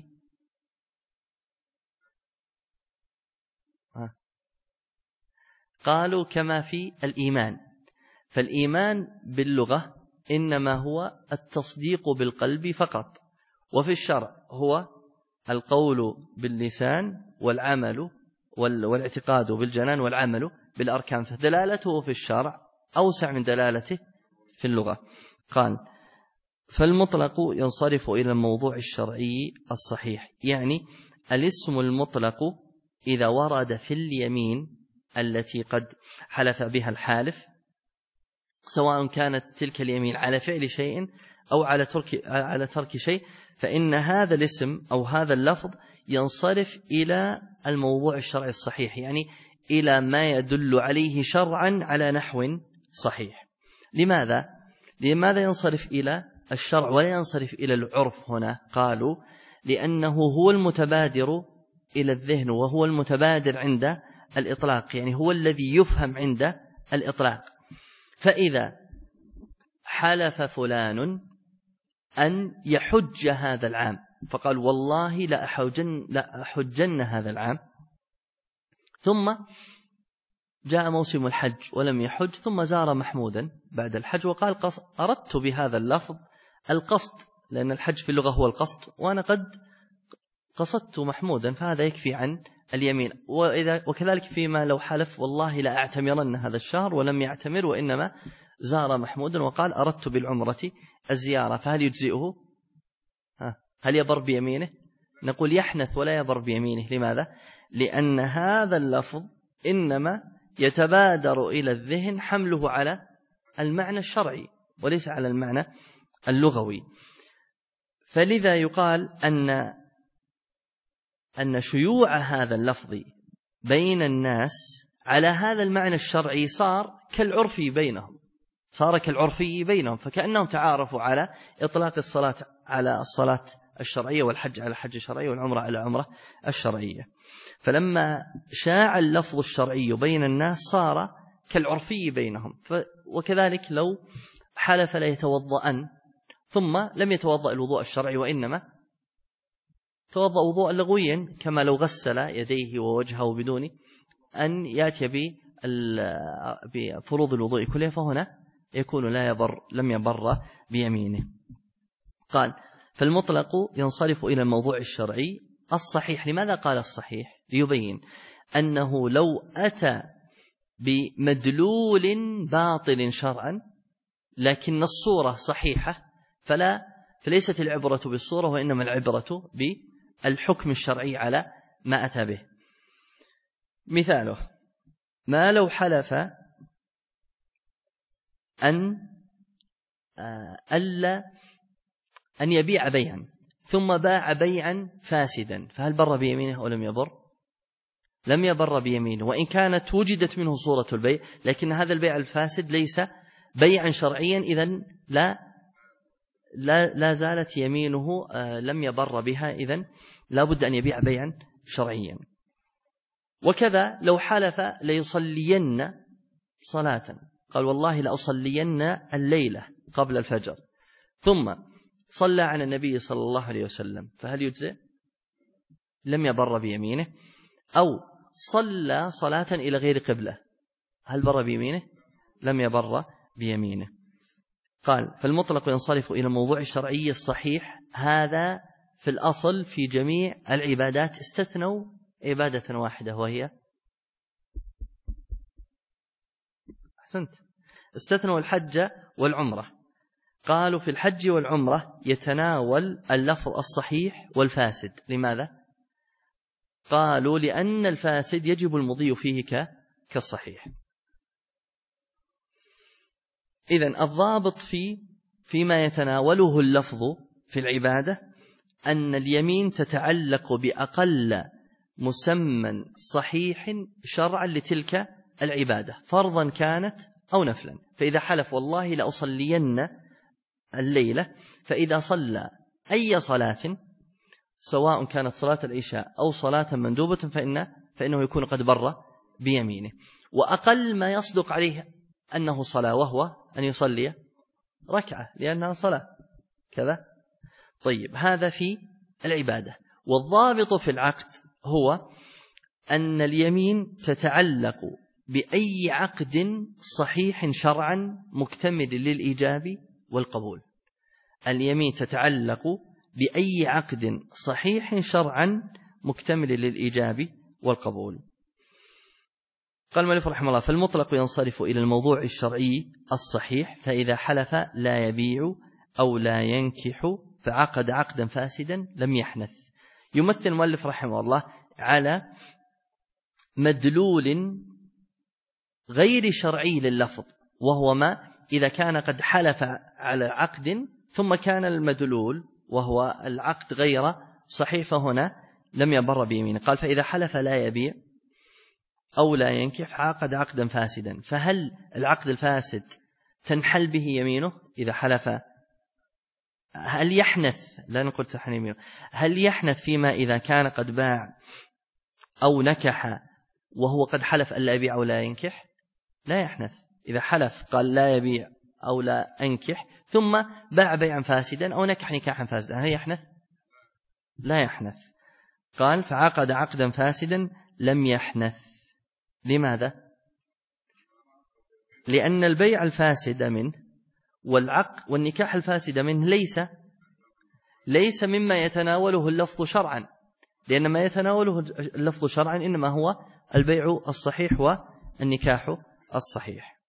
S1: قالوا كما في الإيمان. فالإيمان باللغة إنما هو التصديق بالقلب فقط، وفي الشرع هو القول باللسان والعمل والاعتقاد بالجنان والعمل بالأركان، فدلالته في الشرع أوسع من دلالته في اللغة. قال: فالمطلق ينصرف إلى الموضوع الشرعي الصحيح، يعني الاسم المطلق إذا ورد في اليمين التي قد حلف بها الحالف، سواء كانت تلك اليمين على فعل شيء أو على ترك شيء، فإن هذا الاسم أو هذا اللفظ ينصرف إلى الموضوع الشرعي الصحيح، يعني إلى ما يدل عليه شرعا على نحو صحيح. لماذا ينصرف إلى الشرع ولا ينصرف إلى العرف هنا؟ قالوا: لأنه هو المتبادر إلى الذهن وهو المتبادر عند الإطلاق، يعني هو الذي يفهم عند الإطلاق. فإذا حلف فلان أن يحج هذا العام، فقال: والله لا أحجن هذا العام، ثم جاء موسم الحج ولم يحج، ثم زار محمودا بعد الحج وقال: أردت بهذا اللفظ القصد، لأن الحج في اللغة هو القصد، وأنا قد قصدت محمودا، فهذا يكفي عن اليمين. وكذلك فيما لو حلف: والله لا أعتمرن هذا الشهر، ولم يعتمر وإنما زار محمودا وقال: أردت بالعمرة الزيارة، فهل يجزئه؟ هل يبر بيمينه؟ نقول: يحنث ولا يبر بيمينه. لماذا؟ لأن هذا اللفظ إنما يتبادر إلى الذهن حمله على المعنى الشرعي وليس على المعنى اللغوي. فلذا يقال أن شيوع هذا اللفظ بين الناس على هذا المعنى الشرعي صار كالعرفي بينهم، فكأنهم تعارفوا على إطلاق الصلاة على الصلاة الشرعية، والحج على الحج الشرعي، والعمرة على العمرة الشرعية. فلما شاع اللفظ الشرعي بين الناس صار كالعرفي بينهم. وكذلك لو حلف لا يتوضأن ثم لم يتوضأ الوضوء الشرعي وإنما توضأ وضوء لغويا، كما لو غسل يديه ووجهه بدون أن يأتي بفروض الوضوء كلها، فهنا يكون لم يبر بيمينه. قال: فالمطلق ينصرف إلى الموضوع الشرعي الصحيح. لماذا قال الصحيح؟ ليبين أنه لو أتى بمدلول باطل شرعا لكن الصورة صحيحة فليست العبرة بالصورة، وإنما العبرة بالحكم الشرعي على ما أتى به. مثاله: ما لو حلف أن يبيع بيعا ثم باع بيعا فاسدا، فهل بر بيمينه أو لم يبر؟ لم يبر بيمينه، وإن كانت وجدت منه صورة البيع، لكن هذا البيع الفاسد ليس بيعا شرعيا، إذن لا زالت يمينه لم يبر بها، إذن لا بد أن يبيع بيعا شرعيا. وكذا لو حلف ليصلين صلاة، قال: والله لأصلين الليلة قبل الفجر، ثم صلى على النبي صلى الله عليه وسلم فهل يجزئ؟ لم يبر بيمينه. أو صلى صلاة إلى غير قبلة هل بر بيمينه؟ لم يبر بيمينه. قال فالمطلق ينصرف إلى الموضوع الشرعي الصحيح. هذا في الأصل في جميع العبادات، استثنوا عبادة واحدة وهي أحسنت، استثنوا الحج والعمرة. قالوا في الحج والعمرة يتناول اللفظ الصحيح والفاسد. لماذا؟ قالوا لأن الفاسد يجب المضي فيه كالصحيح. إذن الضابط فيما يتناوله اللفظ في العبادة أن اليمين تتعلق بأقل مسمى صحيح شرعا لتلك العبادة، فرضا كانت أو نفلا. فإذا حلف والله لأصلين الليلة، فإذا صلى أي صلاة سواء كانت صلاة العشاء أو صلاة مندوبة فإنه يكون قد بر بيمينه. وأقل ما يصدق عليه أنه صلاة وهو أن يصلي ركعة لأنها صلاة كذا. طيب هذا في العبادة. والضابط في العقد هو أن اليمين تتعلق بأي عقد صحيح شرعا مكتمل للإيجاب والقبول. اليمين تتعلق بأي عقد صحيح شرعا مكتمل للإيجاب والقبول. قال المؤلف رحمه الله فالمطلق ينصرف إلى الموضوع الشرعي الصحيح، فإذا حلف لا يبيع أو لا ينكح فعقد عقدا فاسدا لم يحنث. يمثل المؤلف رحمه الله على مدلول غير شرعي لللفظ، وهو ما إذا كان قد حلف على عقد ثم كان المدلول وهو العقد غير صحيح فهنا لم يبر بيمينه. قال فإذا حلف لا يبيع أو لا ينكح فعقد عقدا فاسدا. فهل العقد الفاسد تنحل به يمينه إذا حلف؟ هل يحنث؟ لا نقول تحنث يمينه، هل يحنث فيما إذا كان قد باع أو نكح وهو قد حلف ألا يبيع أو لا ينكح؟ لا يحنث. إذا حلف قال لا يبيع أو لا أنكح ثم باع بيعا فاسدا أو نكح نكاحا فاسدا هل يحنث؟ لا يحنث. قال فعقد عقدا فاسدا لم يحنث. لماذا؟ لأن البيع الفاسد منه والعقد والنكاح الفاسد منه ليس مما يتناوله اللفظ شرعا، لأن ما يتناوله اللفظ شرعا إنما هو البيع الصحيح والنكاح الصحيح.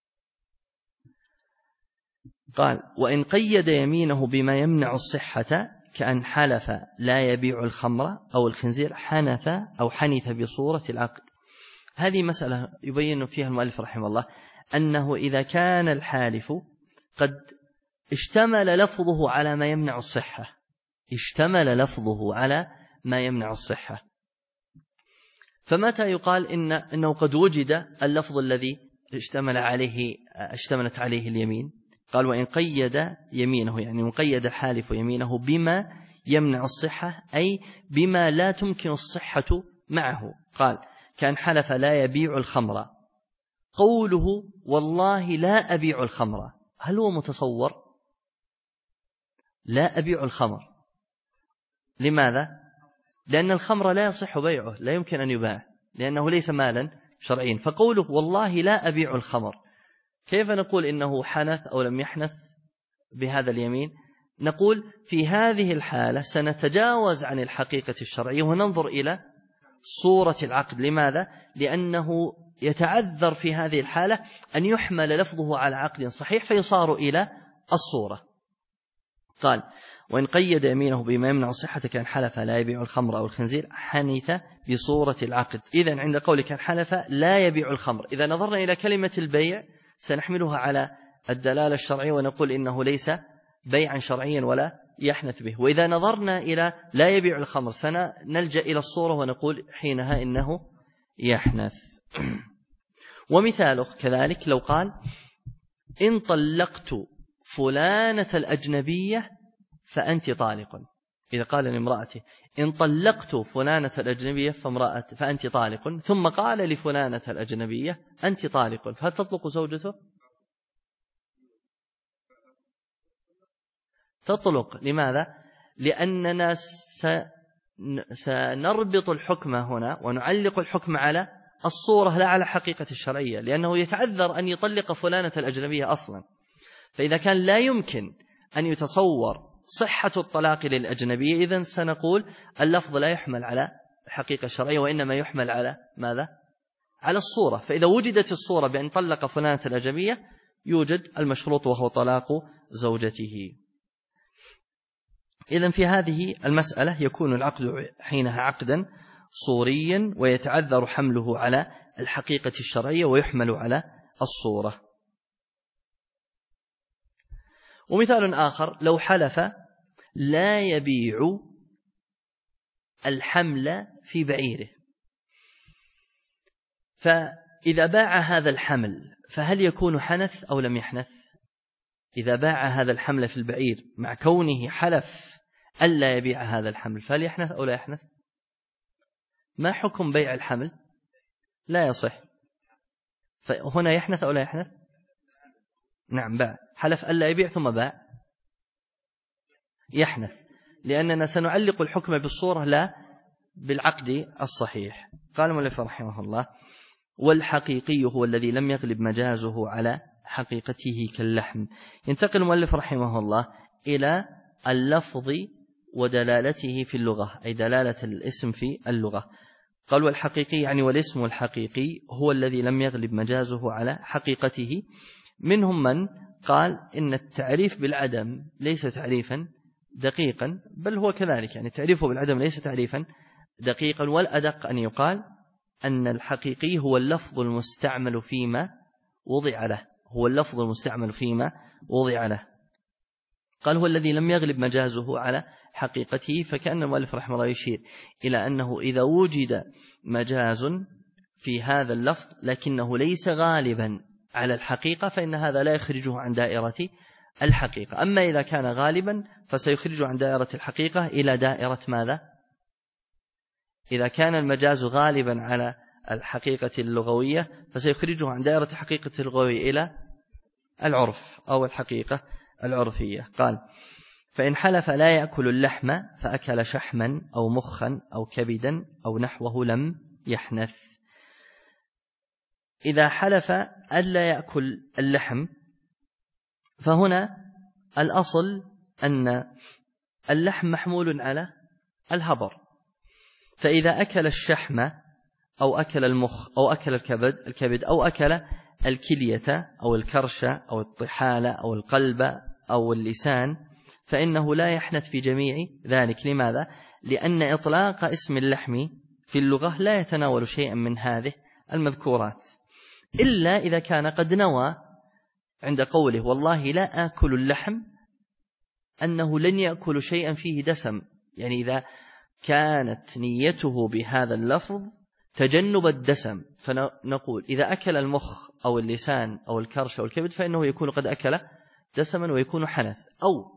S1: قال وإن قيد يمينه بما يمنع الصحة كأن حلف لا يبيع الخمر أو الخنزير حنث أو حنث بصورة العقد. هذه مسألة يبين فيها المؤلف رحمه الله أنه إذا كان الحالف قد اشتمل لفظه على ما يمنع الصحة، اشتمل لفظه على ما يمنع الصحة، فمتى يقال إنه قد وجد اللفظ الذي اشتملت عليه اليمين؟ قال وإن قيد يمينه، يعني مقيد الحالف يمينه بما يمنع الصحة أي بما لا تمكن الصحة معه. قال كان حلف لا يبيع الخمر، قوله والله لا أبيع الخمر هل هو متصور؟ لا أبيع الخمر. لماذا؟ لأن الخمر لا يصح بيعه، لا يمكن أن يباع لأنه ليس مالا شرعيا. فقوله والله لا أبيع الخمر كيف نقول إنه حنث أو لم يحنث بهذا اليمين؟ نقول في هذه الحالة سنتجاوز عن الحقيقة الشرعية وننظر إلى صورة العقد. لماذا؟ لأنه يتعذر في هذه الحالة أن يحمل لفظه على عقد صحيح فيصار إلى الصورة. قال وإن قيد يمينه بما يمنع صحة كان حلف لا يبيع الخمر أو الخنزير حنث بصورة العقد. إذن عند قولك كان حلف لا يبيع الخمر، إذا نظرنا إلى كلمة البيع سنحملها على الدلالة الشرعية ونقول إنه ليس بيعا شرعيا ولا يحنث به. وإذا نظرنا إلى لا يبيع الخمر سنلجأ إلى الصورة ونقول حينها إنه يحنث. ومثاله كذلك لو قال إن طلقت فلانة الأجنبية فأنت طالق. إذا قال لامرأته إن طلقت فلانة الأجنبية فأنت طالق، ثم قال لفلانة الأجنبية أنت طالق، فهل تطلق زوجته؟ تطلق. لماذا؟ لأننا سنربط الحكم هنا ونعلق الحكم على الصورة لا على حقيقة الشرعية، لأنه يتعذر أن يطلق فلانة الأجنبية أصلا. فإذا كان لا يمكن أن يتصور صحة الطلاق للأجنبية، إذن سنقول اللفظ لا يحمل على الحقيقة الشرعية وإنما يحمل على ماذا؟ على الصورة. فإذا وجدت الصورة بأن طلق فلانة الأجنبية يوجد المشروط وهو طلاق زوجته. إذن في هذه المسألة يكون العقد حينها عقدا صوريا ويتعذر حمله على الحقيقة الشرعية ويحمل على الصورة. ومثال آخر: لو حلف لا يبيع الحمل في بعيره، فإذا باع هذا الحمل فهل يكون حنث أو لم يحنث؟ إذا باع هذا الحمل في البعير مع كونه حلف ألا يبيع هذا الحمل فهل يحنث أو لا يحنث؟ ما حكم بيع الحمل؟ لا يصح. فهنا يحنث أو لا يحنث؟ نعم، باع، حلف ألا يبيع ثم باع، يحنث، لأننا سنعلق الحكم بالصورة لا بالعقد الصحيح. قال المؤلف رحمه الله: والحقيقي هو الذي لم يغلب مجازه على حقيقته كاللحم. ينتقل المؤلف رحمه الله إلى اللفظ ودلالته في اللغة، أي دلالة الاسم في اللغة. قال: والحقيقي يعني والاسم الحقيقي هو الذي لم يغلب مجازه على حقيقته. منهم من قال إن التعريف بالعدم ليس تعريفا دقيقا، بل هو كذلك، يعني تعريفه بالعدم ليس تعريفا دقيقا، والأدق أن يقال أن الحقيقي هو اللفظ المستعمل فيما وضع له، هو اللفظ المستعمل فيما وضع له. قال: هو الذي لم يغلب مجازه على حقيقته، فكأن المؤلف رحمه الله يشير إلى أنه إذا وجد مجاز في هذا اللفظ لكنه ليس غالبا على الحقيقة فإن هذا لا يخرجه عن دائرة الحقيقة. أما إذا كان غالبا فسيخرجه عن دائرة الحقيقة إلى دائرة ماذا؟ إذا كان المجاز غالبا على الحقيقة اللغوية فسيخرجه عن دائرة الحقيقة اللغوية إلى العرف أو الحقيقة العرفية. قال: فإن حلف لا يأكل اللحم فأكل شحما أو مخا أو كبدا أو نحوه لم يحنث. إذا حلف ألا يأكل اللحم فهنا الأصل أن اللحم محمول على الهبر، فإذا أكل الشحم أو أكل المخ أو أكل الكبد أو أكل الكلية أو الكرشة أو الطحالة أو القلب أو اللسان فإنه لا يحنث في جميع ذلك. لماذا؟ لأن إطلاق اسم اللحم في اللغة لا يتناول شيئا من هذه المذكورات، إلا إذا كان قد نوى عند قوله والله لا آكل اللحم أنه لن يأكل شيئا فيه دسم، يعني إذا كانت نيته بهذا اللفظ تجنب الدسم فنقول إذا أكل المخ أو اللسان أو الكرش أو الكبد فإنه يكون قد أكل دسما ويكون حنث. أو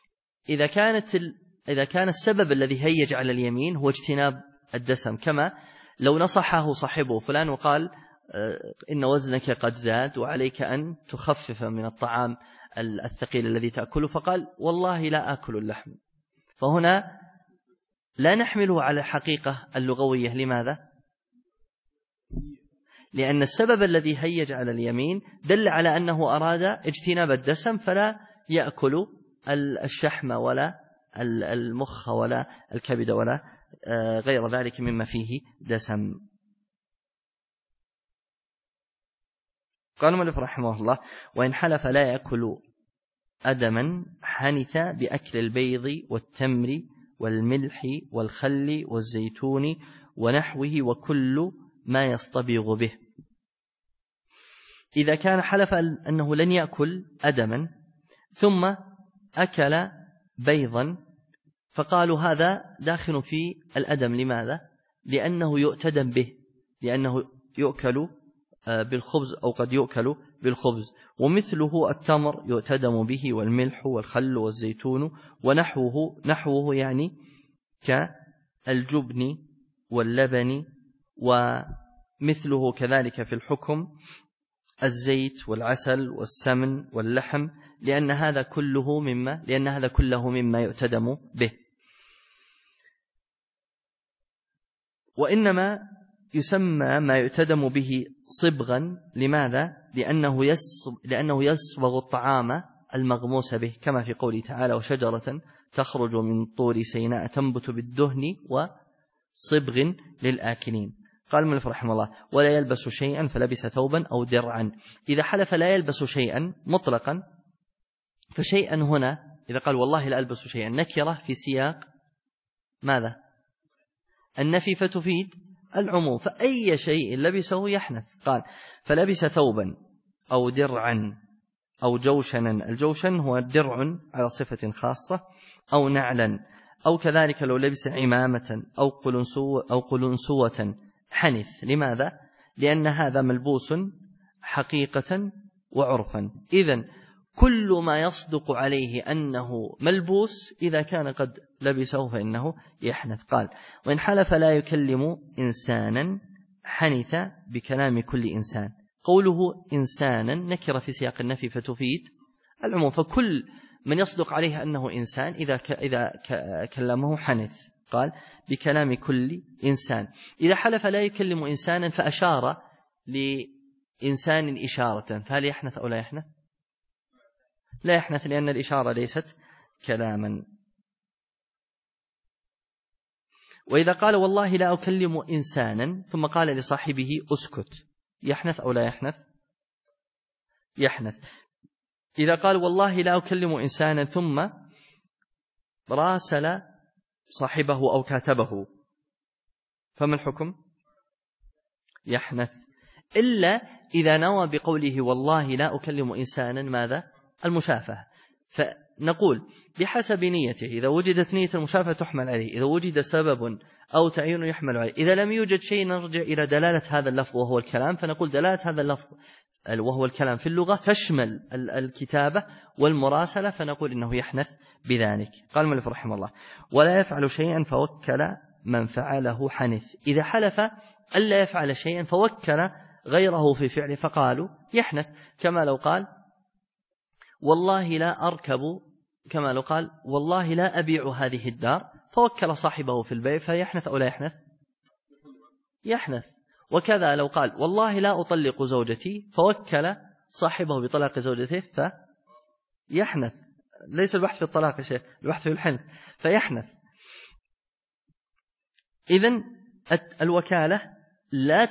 S1: إذا كان السبب الذي هيج على اليمين هو اجتناب الدسم، كما لو نصحه صاحبه فلان وقال إن وزنك قد زاد وعليك أن تخفف من الطعام الثقيل الذي تأكله، فقال والله لا آكل اللحم، فهنا لا نحمله على الحقيقة اللغوية. لماذا؟ لأن السبب الذي هيج على اليمين دل على أنه أراد اجتناب الدسم، فلا يأكل الشحم ولا المخ ولا الكبد ولا غير ذلك مما فيه دسم. قال المؤلف رحمه الله: وإن حلف لا يأكل أدما حنث بأكل البيض والتمر والملح والخل والزيتون ونحوه وكل ما يصطبغ به. إذا كان حلف أنه لن يأكل أدما ثم أكل بيضا فقالوا هذا داخل في الأدم. لماذا؟ لأنه يؤتدم به، لأنه يؤكل بالخبز أو قد يؤكل بالخبز، ومثله التمر يؤتدم به والملح والخل والزيتون ونحوه يعني كالجبن واللبن، ومثله كذلك في الحكم الزيت والعسل والسمن واللحم، لأن هذا كله مما يؤتدم به. وإنما يسمى ما يؤتدم به صبغا. لماذا؟ لأنه يصبغ الطعام المغموس به، كما في قوله تعالى: وشجرة تخرج من طور سيناء تنبت بالدهن وصبغ للآكلين. قال المؤلف رحمه الله: ولا يلبس شيئا فلبس ثوبا أو درعا. إذا حلف لا يلبس شيئا مطلقا، فشيئا هنا إذا قال والله لا ألبس شيئا نكرة في سياق ماذا؟ النفي، فتفيد العموم، فأي شيء لبسه يحنث. قال: فلبس ثوبا أو درعا أو جوشنا. الجوشن هو درع على صفة خاصة، أو نعلا، أو كذلك لو لبس عمامة أو قلنسوة حنث. لماذا؟ لأن هذا ملبوس حقيقة وعرفا. إذن كل ما يصدق عليه أنه ملبوس إذا كان قد لبسه فإنه يحنث. قال: وإن حلف لا يكلم إنسانا حنث بكلام كل إنسان. قوله إنسانا نكر في سياق النفي فتفيد العموم، فكل من يصدق عليه أنه إنسان إذا كلمه حنث. قال: بكلام كل إنسان. إذا حلف لا يكلم إنسانا فأشار لإنسان إشارة، فهل يحنث أو لا يحنث؟ لا يحنث، لأن الإشارة ليست كلاما. وإذا قال والله لا أكلم إنسانا ثم قال لصاحبه أسكت، يحنث أو لا يحنث؟ يحنث. إذا قال والله لا أكلم إنسانا ثم راسل صاحبه أو كاتبه، فما الحكم؟ يحنث، إلا إذا نوى بقوله والله لا أكلم إنسانا ماذا؟ المشافهة. فنقول بحسب نيته، إذا وجدت نية المشافهة تحمل عليه، إذا وجد سبب أو تعيين يحمل عليه. إذا لم يوجد شيء نرجع إلى دلالة هذا اللفظ وهو الكلام، فنقول دلالة هذا اللفظ وهو الكلام في اللغة تشمل الكتابة والمراسلة، فنقول إنه يحنث بذلك. قال المؤلف رحمه الله: ولا يفعل شيئا فوكل من فعله حنث. إذا حلف ألا يفعل شيئا فوكل غيره في فعله فقالوا يحنث، كما لو قال والله لا أركب، كما لو قال والله لا أبيع هذه الدار، فوكل صاحبه في البيع، فيحنث أو لا يحنث؟ يحنث. وكذا لو قال والله لا أطلق زوجتي، فوكل صاحبه بطلاق زوجته، فيحنث. ليس البحث في الطلاق يا شيخ، البحث في الحنث، فيحنث. إذن الوكالة لا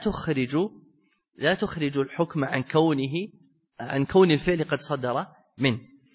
S1: تخرج الحكم عن كون الفعل قد صدر منه.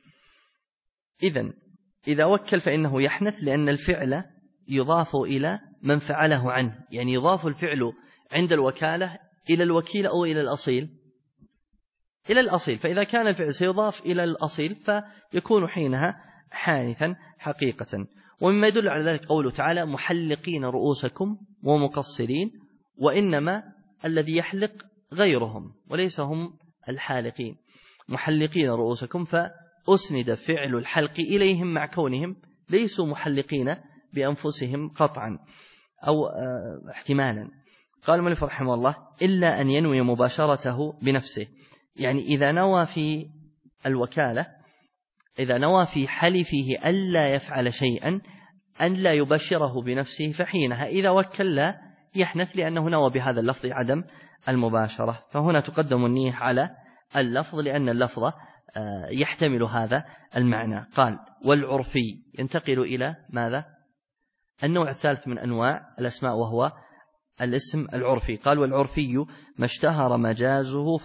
S1: إذن إذا وكل فإنه يحنث، لأن الفعل يضاف إلى من فعله عنه، يعني يضاف الفعل عند الوكالة إلى الوكيل أو إلى الأصيل؟ إلى الأصيل. فإذا كان الفعل سيضاف إلى الأصيل فيكون حينها حانثا حقيقة. ومما يدل على ذلك قوله تعالى: محلقين رؤوسكم ومقصرين، وإنما الذي يحلق غيرهم وليس هم الحالقين. محلقين رؤوسكم، فأسند فعل الحلق إليهم مع كونهم ليسوا محلقين بأنفسهم قطعا أو احتمالا. قال المؤلف رحمه الله: إلا أن ينوي مباشرته بنفسه. يعني إذا نوى في الوكالة، إذا نوى في حلفه ألا يفعل شيئا أن لا يباشره بنفسه، فحينها إذا وكل لا يحنث، لأنه نوى بهذا اللفظ عدم المباشرة. فهنا تقدم النية على اللفظ، لأن اللفظ يحتمل هذا المعنى. قال: والعرفي ينتقل إلى ماذا؟ النوع الثالث من أنواع الأسماء، وهو الاسم العرفي. قال: والعرفي ما اشتهر مجازه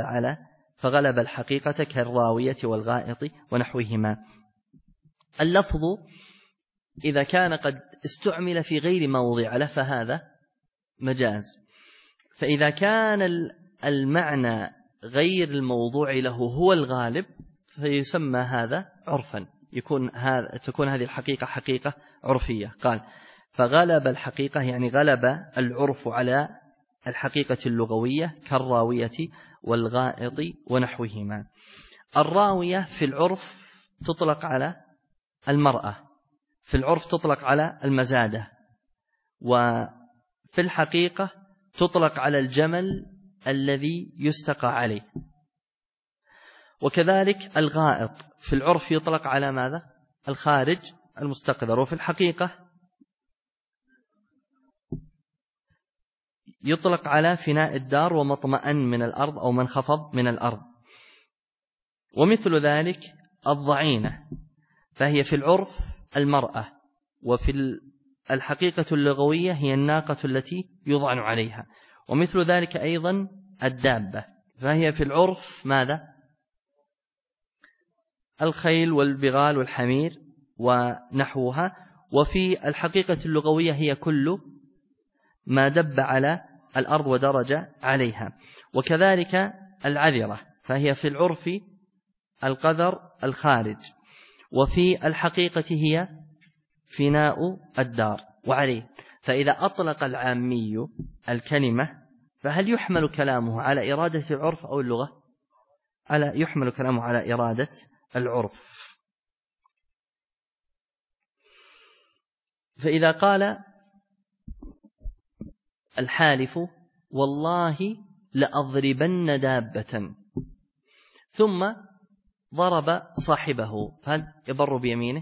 S1: فغلب الحقيقة كالراوية والغائط ونحوهما. اللفظ إذا كان قد استعمل في غير ما وضع له فهذا مجاز، فإذا كان المعنى غير الموضوع له هو الغالب فيسمى هذا عرفا، تكون هذه الحقيقة حقيقة عرفية. قال: فغلب الحقيقة، يعني غلب العرف على الحقيقة اللغوية كالراوية والغائط ونحوهما. الراوية في العرف تطلق على المرأة، في العرف تطلق على المزادة، وفي الحقيقة تطلق على الجمل الذي يستقى عليه. وكذلك الغائط في العرف يطلق على ماذا؟ الخارج المستقذر، وفي الحقيقة يطلق على فناء الدار ومطمئن من الأرض أو منخفض من الأرض. ومثل ذلك الضعينة فهي في العرف المرأة، وفي الحقيقة اللغوية هي الناقة التي يضعن عليها. ومثل ذلك أيضا الدابة فهي في العرف ماذا؟ الخيل والبغال والحمير ونحوها، وفي الحقيقة اللغوية هي كل ما دب على الأرض ودرج عليها. وكذلك العذرة فهي في العرف القذر الخارج، وفي الحقيقة هي فناء الدار وعليه. فإذا أطلق العامي الكلمة فهل يحمل كلامه على إرادة العرف أو اللغة؟ يحمل كلامه على إرادة العرف. فإذا قال الحالف والله لأضربن دابة ثم ضرب صاحبه، فهل يبر بيمينه؟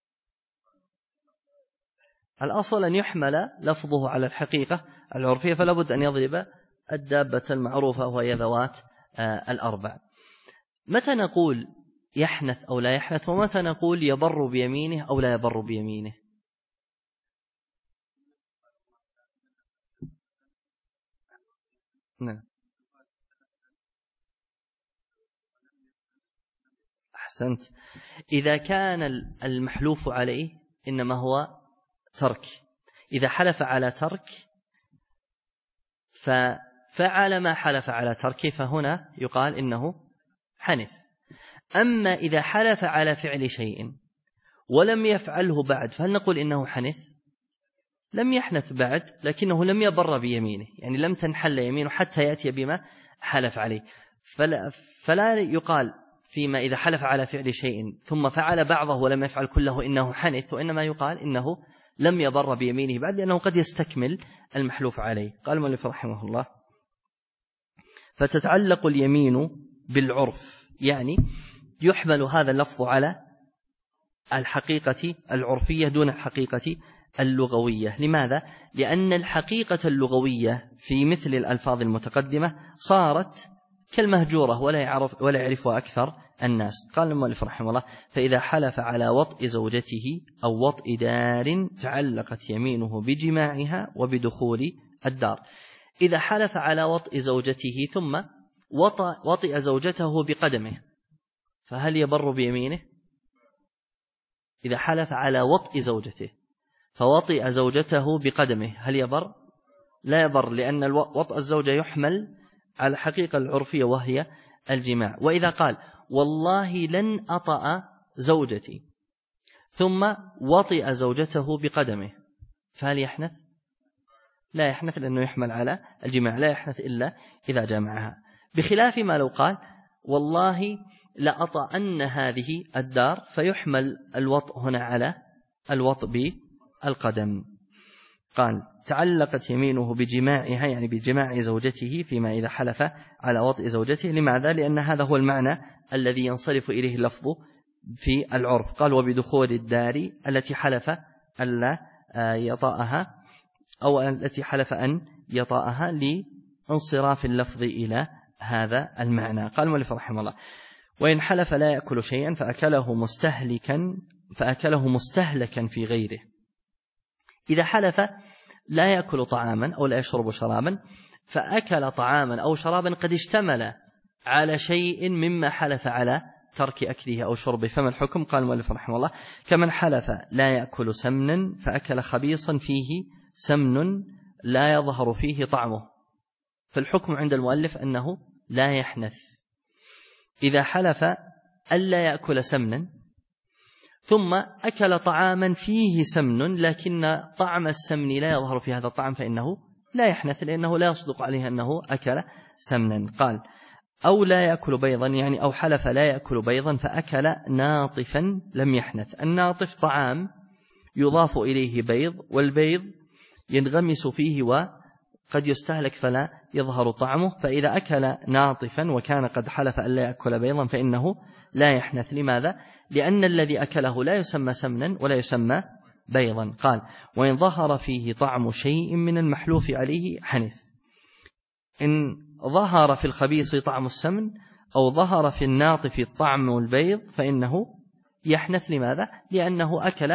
S1: الأصل أن يحمل لفظه على الحقيقة العرفية، فلا بد أن يضرب الدابة المعروفة وهي ذوات الأربع. متى نقول يحنث أو لا يحنث، ومتى نقول يبر بيمينه أو لا يبر بيمينه؟ نعم أحسنت. إذا كان المحلوف عليه إنما هو ترك، إذا حلف على ترك ففعل ما حلف على تركه فهنا يقال إنه حنث. أما إذا حلف على فعل شيء ولم يفعله بعد فهل نقول إنه حنث؟ لم يحنث بعد لكنه لم يبر بيمينه، يعني لم تنحل يمينه حتى يأتي بما حلف عليه. فلا يقال فيما إذا حلف على فعل شيء ثم فعل بعضه ولم يفعل كله إنه حنث، وإنما يقال إنه لم يبر بيمينه بعد، لأنه قد يستكمل المحلوف عليه. قال المؤلف رحمه الله: فتتعلق اليمين بالعرف، يعني يحمل هذا اللفظ على الحقيقة العرفية دون الحقيقة اللغوية. لماذا؟ لأن الحقيقة اللغوية في مثل الألفاظ المتقدمة صارت كالمهجورة ولا يعرفها أكثر الناس. قال المؤلف رحمه الله: فإذا حلف على وطء زوجته أو وطء دار تعلقت يمينه بجماعها وبدخول الدار. إذا حلف على وطء زوجته ثم وطئ زوجته بقدمه فهل يبر بيمينه؟ إذا حلف على وطء زوجته فوطئ زوجته بقدمه هل يبر؟ لا يبر، لأن وطء الزوجة يحمل على الحقيقة العرفية وهي الجماع. وإذا قال والله لن أطأ زوجتي ثم وطئ زوجته بقدمه فهل يحنث؟ لا يحنث، لأنه يحمل على الجماع، لا يحنث إلا إذا جمعها. بخلاف ما لو قال والله لأطأن هذه الدار فيحمل الوطء هنا على الوطء بالقدم. قال: تعلقت يمينه بجماعها، يعني بجماع زوجته فيما إذا حلف على وطئ زوجته. لماذا؟ لأن هذا هو المعنى الذي ينصرف إليه اللفظ في العرف. قال: وبدخول الدار التي حلف ألا يطأها أو التي حلف أن يطأها لانصراف اللفظ إلى هذا المعنى. قال المؤلف رحمه الله: وإن حلف لا يأكل شيئا فأكله مستهلكا في غيره. إذا حلف لا يأكل طعاما أو لا يشرب شرابا فأكل طعاما أو شرابا قد اشتمل على شيء مما حلف على ترك أكله أو شربه، فما الحكم؟ قال المؤلف رحمه الله: كمن حلف لا يأكل سمنا فأكل خبيصا فيه سمن لا يظهر فيه طعمه، فالحكم عند المؤلف أنه لا يحنث. إذا حلف ألا يأكل سمنا ثم أكل طعاما فيه سمن لكن طعم السمن لا يظهر في هذا الطعام فإنه لا يحنث، لأنه لا يصدق عليه أنه أكل سمنا. قال: أو لا يأكل بيضا، يعني أو حلف لا يأكل بيضا فأكل ناطفا لم يحنث. الناطف طعام يضاف إليه بيض، والبيض ينغمس فيه قد يستهلك فلا يظهر طعمه، فإذا أكل ناطفا وكان قد حلف أن لا يأكل بيضا فإنه لا يحنث. لماذا؟ لأن الذي أكله لا يسمى سمنا ولا يسمى بيضا. قال: وإن ظهر فيه طعم شيء من المحلوف عليه حنث. إن ظهر في الخبيث طعم السمن أو ظهر في الناطف طعم البيض فإنه يحنث. لماذا؟ لأنه أكل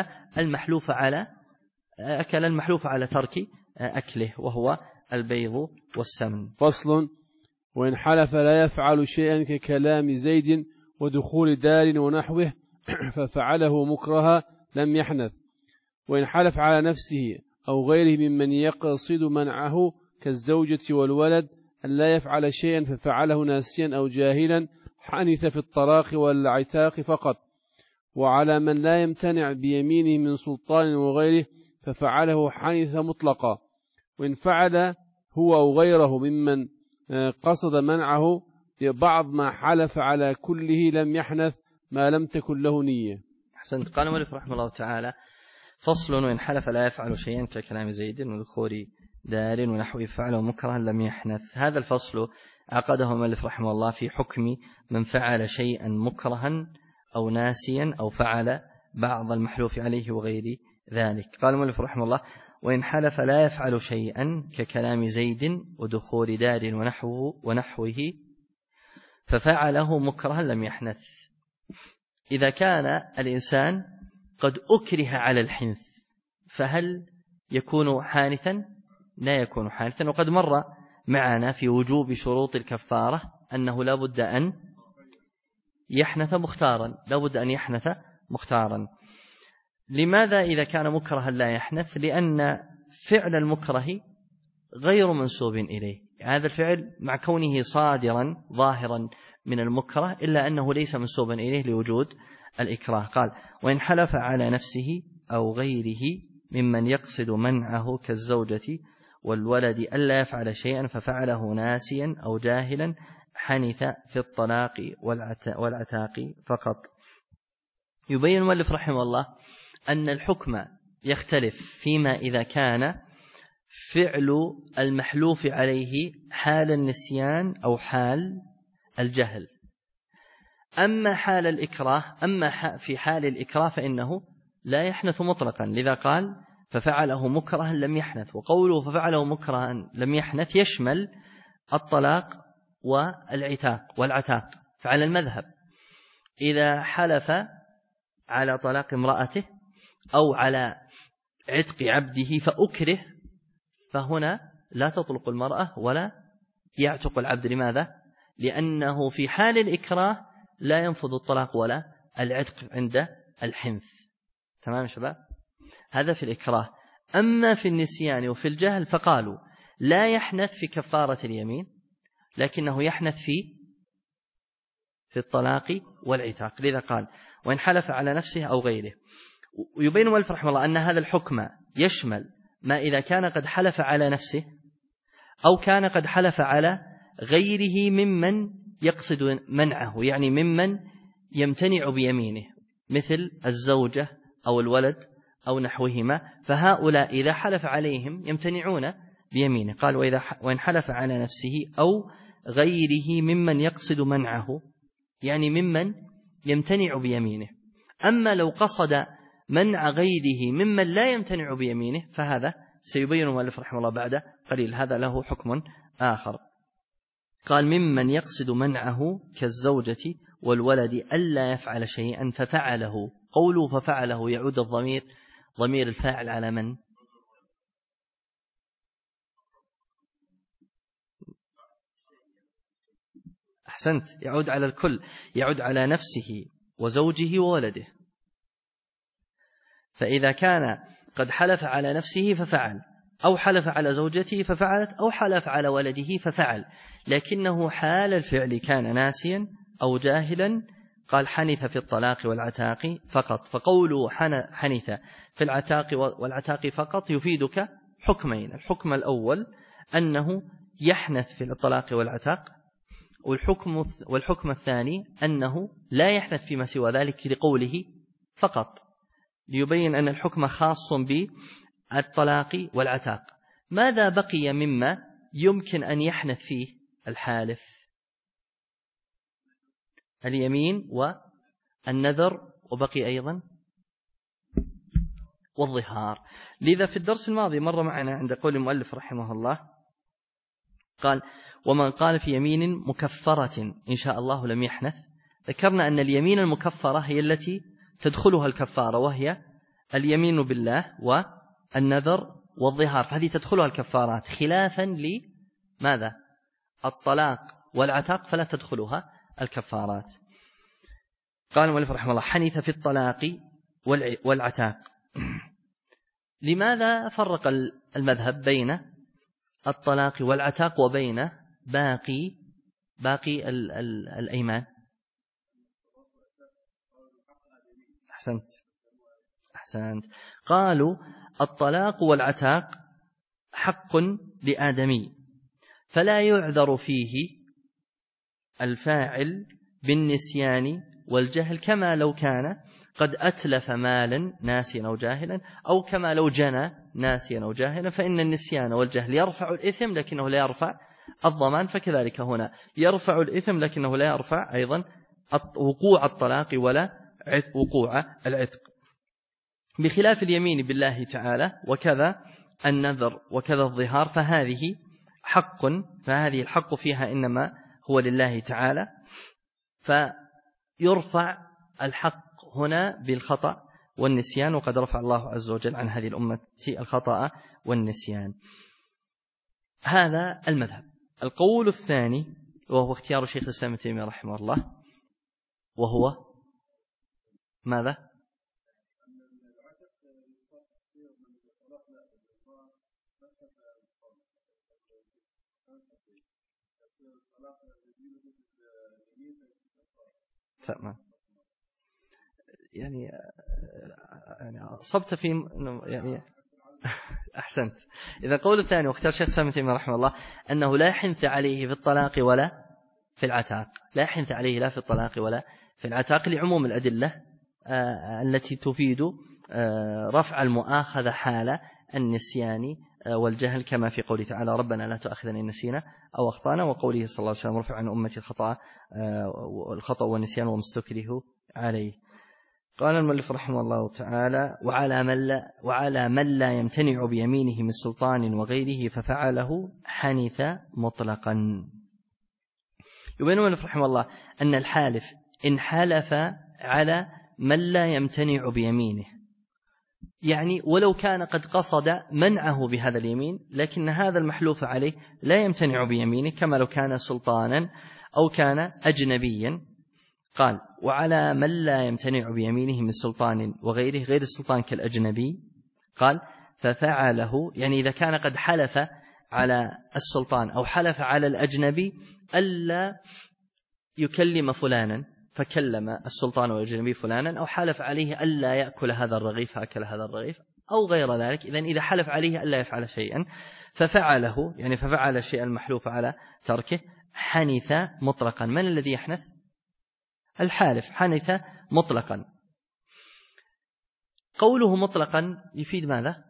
S1: المحلوف على ترك أكله، وهو البيض والسمن.
S2: فصل: وإن حلف لا يفعل شيئا ككلام زيد ودخول دار ونحوه ففعله مكرها لم يحنث. وإن حلف على نفسه أو غيره ممن يقصد منعه كالزوجة والولد أن لا يفعل شيئا ففعله ناسيا أو جاهلا حنث في الطلاق والعتاق فقط. وعلى من لا يمتنع بيمينه من سلطان وغيره ففعله حنث مطلقا. وإن فعل هو أو غيره ممن قصد منعه بعض ما حلف على كله لم يحنث ما لم تكن له نية.
S1: أحسنت. قال المؤلف رحمه الله تعالى: فصل: وإن حلف لا يفعل شيئا ككلام زيد ودخول دار ونحوه فعله مكرها لم يحنث. هذا الفصل عقده المؤلف رحمه الله في حكم من فعل شيئا مكرها أو ناسيا أو فعل بعض المحلوف عليه وغير ذلك. قال المؤلف رحمه الله: وإن حلف لا يفعل شيئا ككلام زيد ودخول دار ونحوه ففعله مكرها لم يحنث. إذا كان الإنسان قد أكره على الحنث فهل يكون حانثا؟ لا يكون حانثا. وقد مر معنا في وجوب شروط الكفارة أنه لا بد أن يحنث مختارا. لماذا إذا كان مكرها لا يحنث؟ لأن فعل المكره غير منسوب إليه. هذا الفعل مع كونه صادرا ظاهرا من المكره إلا أنه ليس منسوبا إليه لوجود الإكراه. قال: وإن حلف على نفسه أو غيره ممن يقصد منعه كالزوجة والولد ألا يفعل شيئا ففعله ناسيا أو جاهلا حنث في الطلاق والعتاق فقط. يبين المؤلف رحمه الله أن الحكم يختلف فيما إذا كان فعل المحلوف عليه حال النسيان أو حال الجهل. أما في حال الإكراه فإنه لا يحنث مطلقا، لذا قال: ففعله مكرها لم يحنث. وقوله ففعله مكرها لم يحنث يشمل الطلاق والعتاق. فعلى المذهب إذا حلف على طلاق امرأته أو على عتق عبده فأكره فهنا لا تطلق المرأة ولا يعتق العبد. لماذا؟ لأنه في حال الإكراه لا ينفذ الطلاق ولا العتق عند الحنث. تمام شباب؟ هذا في الإكراه. أما في النسيان وفي الجهل فقالوا لا يحنث في كفارة اليمين لكنه يحنث في الطلاق والعتاق. لذا قال: وإن حلف على نفسه أو غيره. ويبين المؤلف رحمه الله أن هذا الحكم يشمل ما إذا كان قد حلف على نفسه أو كان قد حلف على غيره ممن يقصد منعه، يعني ممن يمتنع بيمينه مثل الزوجة أو الولد أو نحوهما، فهؤلاء إذا حلف عليهم يمتنعون بيمينه. قال: وإن حلف على نفسه أو غيره ممن يقصد منعه، يعني ممن يمتنع بيمينه. أما لو قصد منع غيره ممن لا يمتنع بيمينه فهذا سيبين المؤلف رحمه الله بعد قليل، هذا له حكم آخر. قال: ممن يقصد منعه كالزوجة والولد ألا يفعل شيئا ففعله. قوله ففعله يعود ضمير الفاعل على من؟ أحسنت، يعود على الكل، يعود على نفسه وزوجه وولده. فإذا كان قد حلف على نفسه ففعل، أو حلف على زوجته ففعلت، أو حلف على ولده ففعل، لكنه حال الفعل كان ناسيا أو جاهلا، قال: حنث في الطلاق والعتاق فقط. فقوله حنث في العتاق والعتاق فقط يفيدك حكمين: الحكم الأول أنه يحنث في الطلاق والعتاق، والحكم الثاني أنه لا يحنث فيما سوى ذلك لقوله فقط، ليبين أن الحكم خاص بالطلاق والعتاق. ماذا بقي مما يمكن أن يحنث فيه الحالف؟ اليمين والنذر، وبقي أيضا والظهار. لذا في الدرس الماضي مر معنا عند قول المؤلف رحمه الله قال: ومن قال في يمين مكفرة إن شاء الله لم يحنث. ذكرنا أن اليمين المكفرة هي التي تدخلها الكفارة، وهي اليمين بالله والنذر والظهار، فهذه تدخلها الكفارات، خلافا لماذا؟ الطلاق والعتاق فلا تدخلها الكفارات. قال المؤلف رحمه الله: حنث في الطلاق والعتاق. لماذا فرق المذهب بين الطلاق والعتاق وبين باقي الأيمان؟ أحسنت. قالوا الطلاق والعتاق حق لآدمي، فلا يعذر فيه الفاعل بالنسيان والجهل، كما لو كان قد أتلف مالا ناسيا أو جاهلا، أو كما لو جنى ناسيا أو جاهلا، فإن النسيان والجهل يرفع الإثم لكنه لا يرفع الضمان، فكذلك هنا يرفع الإثم لكنه لا يرفع أيضا وقوع الطلاق ولا وقوع العتق، بخلاف اليمين بالله تعالى وكذا النذر وكذا الظهار، فهذه الحق فيها إنما هو لله تعالى، فيرفع الحق هنا بالخطأ والنسيان، وقد رفع الله عز وجل عن هذه الأمة الخطأ والنسيان. هذا المذهب. القول الثاني وهو اختيار شيخ الإسلام ابن تيمية رحمه الله، وهو ماذا؟ يعني صبت في يعني أحسنت. إذا قول الثاني واختار شيخ الإسلام ابن تيمية رحمه الله أنه لا حنث عليه في الطلاق ولا في العتاق، لا حنث عليه لا في الطلاق ولا في العتاق، لعموم الأدلة التي تفيد رفع المؤاخذة حال النسيان والجهل، كما في قوله تعالى: ربنا لا تؤاخذنا إن نسينا أو أخطأنا، وقوله صلى الله عليه وسلم: رفع عن أمتي الخطأ والنسيان وما استكرهوا عليه. قال المؤلف رحمه الله تعالى: وعلى من لا يمتنع بيمينه من سلطان وغيره ففعله حنث مطلقا. يبين المؤلف رحمه الله أن الحالف إن حلف على من لا يمتنع بيمينه، يعني ولو كان قد قصد منعه بهذا اليمين، لكن هذا المحلوف عليه لا يمتنع بيمينه، كما لو كان سلطانا أو كان أجنبيا. قال: وعلى من لا يمتنع بيمينه من سلطان وغيره، غير السلطان كالأجنبي، قال ففعله، يعني إذا كان قد حلف على السلطان أو حلف على الأجنبي ألا يكلم فلانا فكلم السلطان والأجنبي فلانا، أو حلف عليه ألا يأكل هذا الرغيف فأكل هذا الرغيف، أو غير ذلك. إذا حلف عليه ألا يفعل شيئا ففعله، يعني ففعل الشيء المحلوف على تركه، حنث مطلقا. من الذي يحنث؟ الحالف. حنث مطلقا. قوله مطلقا يفيد ماذا؟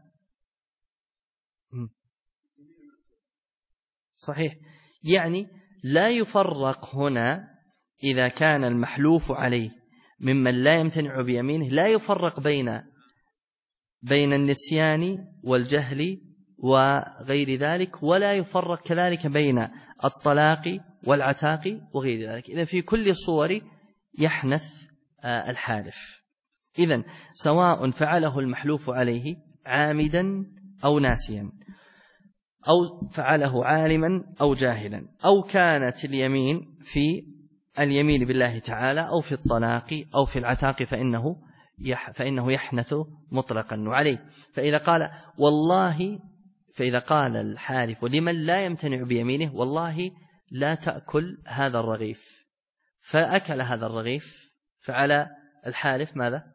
S1: صحيح، يعني لا يفرق هنا إذا كان المحلوف عليه ممن لا يمتنع بيمينه، لا يفرق بين النسيان والجهل وغير ذلك، ولا يفرق كذلك بين الطلاق والعتاق وغير ذلك. إذن في كل صور يحنث الحالف. إذن سواء فعله المحلوف عليه عامدا أو ناسيا، أو فعله عالما أو جاهلا، أو كانت اليمين في اليمين بالله تعالى أو في الطلاق أو في العتاق، فإنه يحنث مطلقا وعليه. فإذا قال الحالف لمن لا يمتنع بيمينه: والله لا تأكل هذا الرغيف، فأكل هذا الرغيف، فعلى الحالف ماذا؟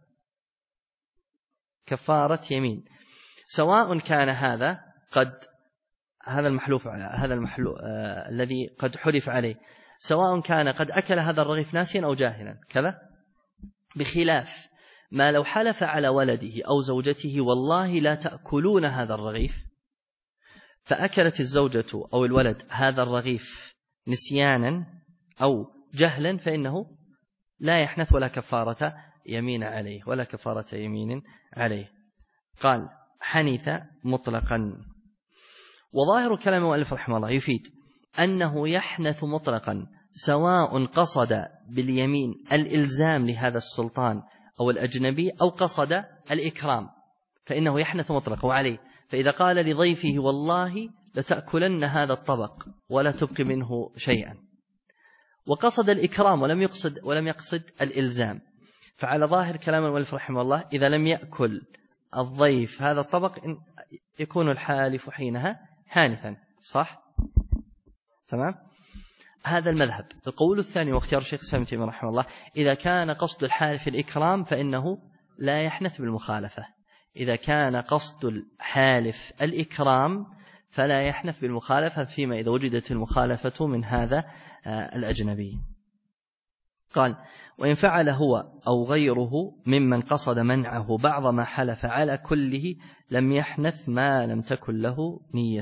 S1: كفارة يمين، سواء كان هذا المحلوف الذي قد حلف عليه، سواء كان قد أكل هذا الرغيف ناسيا أو جاهلا كذا، بخلاف ما لو حلف على ولده أو زوجته: والله لا تأكلون هذا الرغيف، فأكلت الزوجة أو الولد هذا الرغيف نسيانا أو جهلا فإنه لا يحنث ولا كفارة يمين عليه ولا كفارة يمين عليه. قال حنث مطلقا. وظاهر كلام المؤلف رحمه الله يفيد أنه يحنث مطلقا سواء قصد باليمين الإلزام لهذا السلطان أو الأجنبي أو قصد الإكرام، فإنه يحنث مطلقا. وعليه فإذا قال لضيفه والله لتأكلن هذا الطبق ولا تبقي منه شيئا، وقصد الإكرام ولم يقصد الإلزام، فعلى ظاهر كلام المؤلف رحمه الله إذا لم يأكل الضيف هذا الطبق يكون الحالف حينها حانثا. صح؟ تمام؟ هذا المذهب. القول الثاني واختيار الشيخ الإسلام ابن تيمية رحمه الله إذا كان قصد الحالف الإكرام فإنه لا يحنث بالمخالفة. إذا كان قصد الحالف الإكرام فلا يحنث بالمخالفة فيما إذا وجدت المخالفة من هذا الأجنبي. قال وإن فعل هو أو غيره ممن قصد منعه بعض ما حلف على كله لم يحنث ما لم تكن له نية.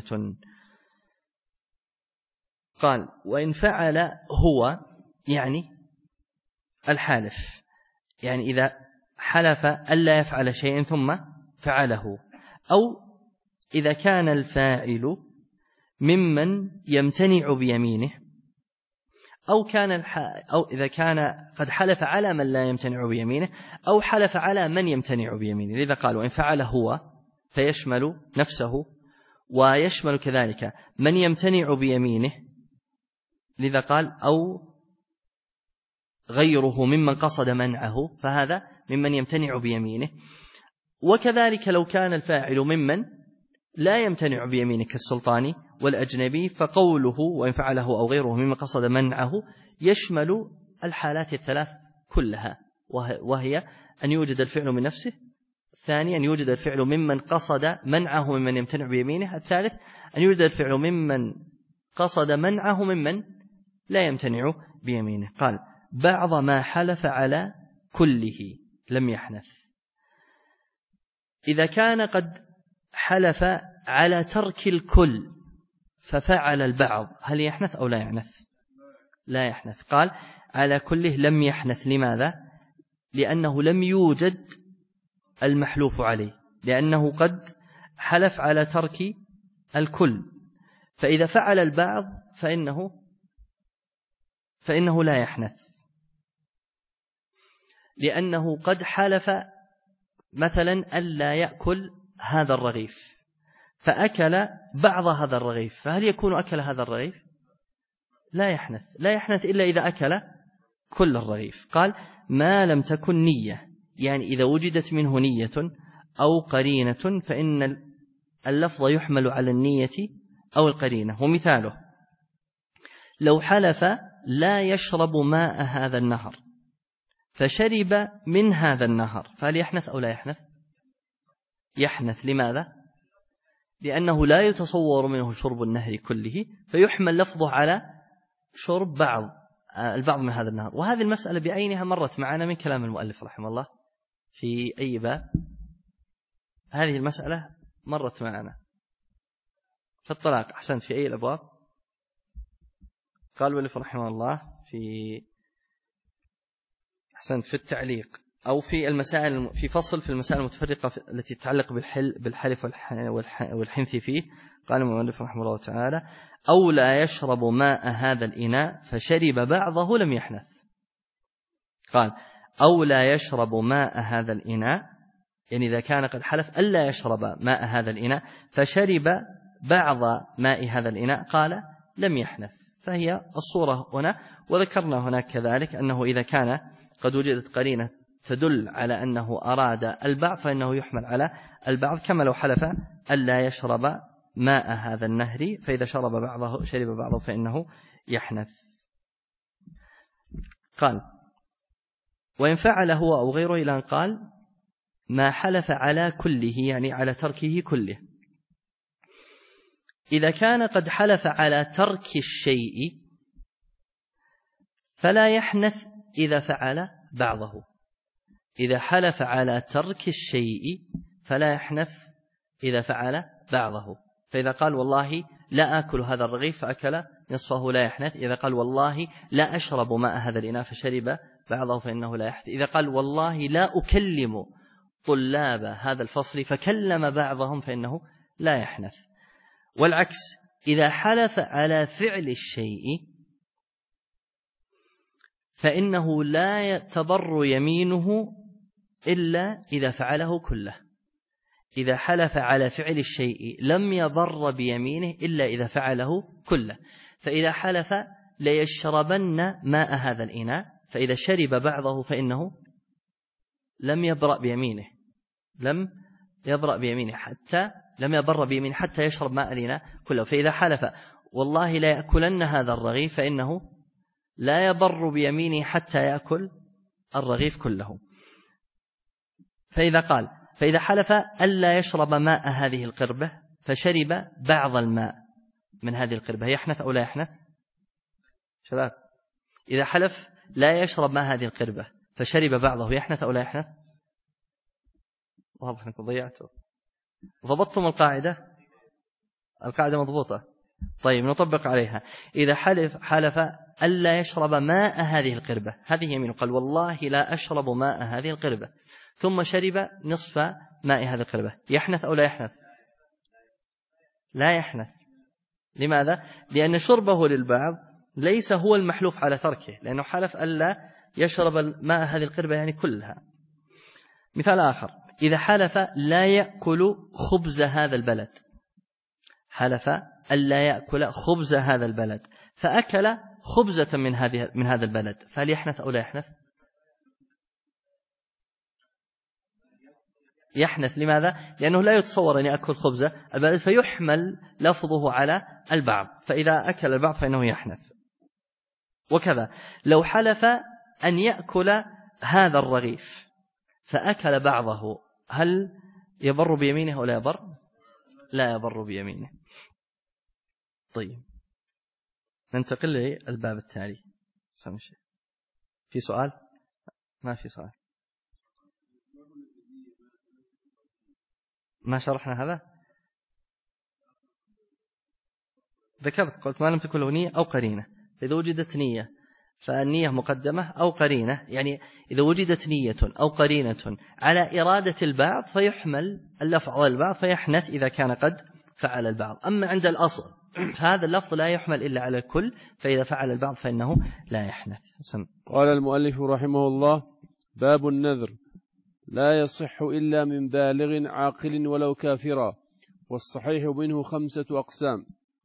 S1: قال وإن فعل هو يعني الحالف، يعني إذا حلف ألا يفعل شيئا ثم فعله، أو إذا كان الفاعل ممن يمتنع بيمينه، أو إذا كان قد حلف على من لا يمتنع بيمينه أو حلف على من يمتنع بيمينه. لذا قال وإن فعل هو فيشمل نفسه ويشمل كذلك من يمتنع بيمينه، لذا قال أو غيره ممن قصد منعه فهذا ممن يمتنع بيمينه. وكذلك لو كان الفاعل ممن لا يمتنع بيمينه كالسلطان والأجنبي فقوله وإن فعله أو غيره ممن قصد منعه يشمل الحالات الثلاث كلها، وهي أن يوجد الفعل من نفسه، الثاني أن يوجد الفعل ممن قصد منعه ممن يمتنع بيمينه، الثالث أن يوجد الفعل ممن قصد منعه ممن لا يمتنع بيمينه. قال بعض ما حلف على كله لم يحنث. إذا كان قد حلف على ترك الكل ففعل البعض هل يحنث أو لا يحنث؟ لا يحنث. قال على كله لم يحنث. لماذا؟ لأنه لم يوجد المحلوف عليه، لأنه قد حلف على ترك الكل، فإذا فعل البعض فإنه لا يحنث، لأنه قد حلف مثلا ألا يأكل هذا الرغيف فأكل بعض هذا الرغيف، فهل يكون أكل هذا الرغيف؟ لا يحنث. لا يحنث إلا إذا أكل كل الرغيف. قال ما لم تكن نية، يعني إذا وجدت منه نية أو قرينة فإن اللفظ يحمل على النية أو القرينة. ومثاله لو حلف لا يشرب ماء هذا النهر فشرب من هذا النهر فهل يحنث أو لا يحنث؟ يحنث. لماذا؟ لأنه لا يتصور منه شرب النهر كله، فيحمل لفظه على شرب البعض من هذا النهر. وهذه المسألة بعينها مرت معنا من كلام المؤلف رحمه الله في أي باب. هذه المسألة مرت معنا في الطلاق. أحسنت. في أي الأبواب؟ قال المؤلف رحمه الله أحسنت في التعليق أو في المسائل، في فصل في المسائل المتفرقة التي تتعلق بالحلف والحنث فيه. قال المؤلف رحمه الله تعالى أو لا يشرب ماء هذا الإناء فشرب بعضه لم يحنث. قال أو لا يشرب ماء هذا الإناء، يعني إذا كان قد حلف ألا يشرب ماء هذا الإناء فشرب بعض ماء هذا الإناء قال لم يحنث. فهي الصورة هنا. وذكرنا هناك كذلك أنه إذا كان قد وجدت قرينة تدل على أنه أراد البعض فإنه يحمل على البعض، كما لو حلف ألا يشرب ماء هذا النهر فإذا شرب بعضه فإنه يحنث. قال وإن فعل هو أو غيره إلى أن قال ما حلف على كله، يعني على تركه كله. إذا كان قد حلف على ترك الشيء فلا يحنث إذا فعل بعضه. إذا حلف على ترك الشيء فلا يحنث إذا فعل بعضه. فإذا قال والله لا آكل هذا الرغيف فأكل نصفه لا يحنث. إذا قال والله لا أشرب ماء هذا الإناء فشرب بعضه فإنه لا يحنث. إذا قال والله لا أكلم طلاب هذا الفصل فكلم بعضهم فإنه لا يحنث. والعكس إذا حلف على فعل الشيء فإنه لا تضر يمينه إلا إذا فعله كله. إذا حلف على فعل الشيء لم يضر بيمينه إلا إذا فعله كله. فإذا حلف ليشربن ماء هذا الإناء فإذا شرب بعضه فإنه لم يبرأ بيمينه، لم يبرأ بيمينه حتى يشرب ماء الإناء كله. فإذا حلف والله لا يأكلن هذا الرغيف فإنه لا يضر بيمينه حتى يأكل الرغيف كله. فإذا حلف ألا يشرب ماء هذه القربة فشرب بعض الماء من هذه القربة يحنث أو لا يحنث؟ شباب، إذا حلف لا يشرب ماء هذه القربة فشرب بعضه يحنث أو لا يحنث؟ واضح أنكم ضيعتوا. ضبطتم القاعدة مضبوطة. طيب نطبق عليها. إذا حلف ألا يشرب ماء هذه القربة، هذه يمين، قال والله لا أشرب ماء هذه القربة، ثم شرب نصف ماء هذه القربة، يحنث أو لا يحنث؟ لا يحنث. لماذا؟ لأن شربه للبعض ليس هو المحلوف على تركه، لأنه حلف ألا يشرب ماء هذه القربة يعني كلها. مثال آخر، إذا حلف لا يأكل خبز هذا البلد، حلف ألا يأكل خبز هذا البلد فأكل خبزة من هذا البلد، فهل يحنث أو لا يحنث؟ يحنث. لماذا؟ لأنه لا يتصور أن يأكل خبزة البلد فيحمل لفظه على البعض، فإذا أكل البعض فإنه يحنث. وكذا لو حلف أن يأكل هذا الرغيف فأكل بعضه، هل يبر بيمينه ولا يبر؟ لا يبر بيمينه. طيب ننتقل للباب التالي. في سؤال؟ ما في سؤال. ما شرحنا هذا؟ ذكرت قلت ما لم تكن له نية أو قرينة. إذا وجدت نية فالنية مقدمة أو قرينة، يعني إذا وجدت نية أو قرينة على إرادة البعض فيحمل اللفظ على البعض فيحنث إذا كان قد فعل البعض. أما عند الأصل فهذا اللفظ لا يحمل إلا على الكل، فإذا فعل البعض فإنه لا يحنث.
S2: قال المؤلف رحمه الله: باب النذر لا يصح إلا من بالغ عاقل ولو كافرا، والصحيح منه 5 أقسام.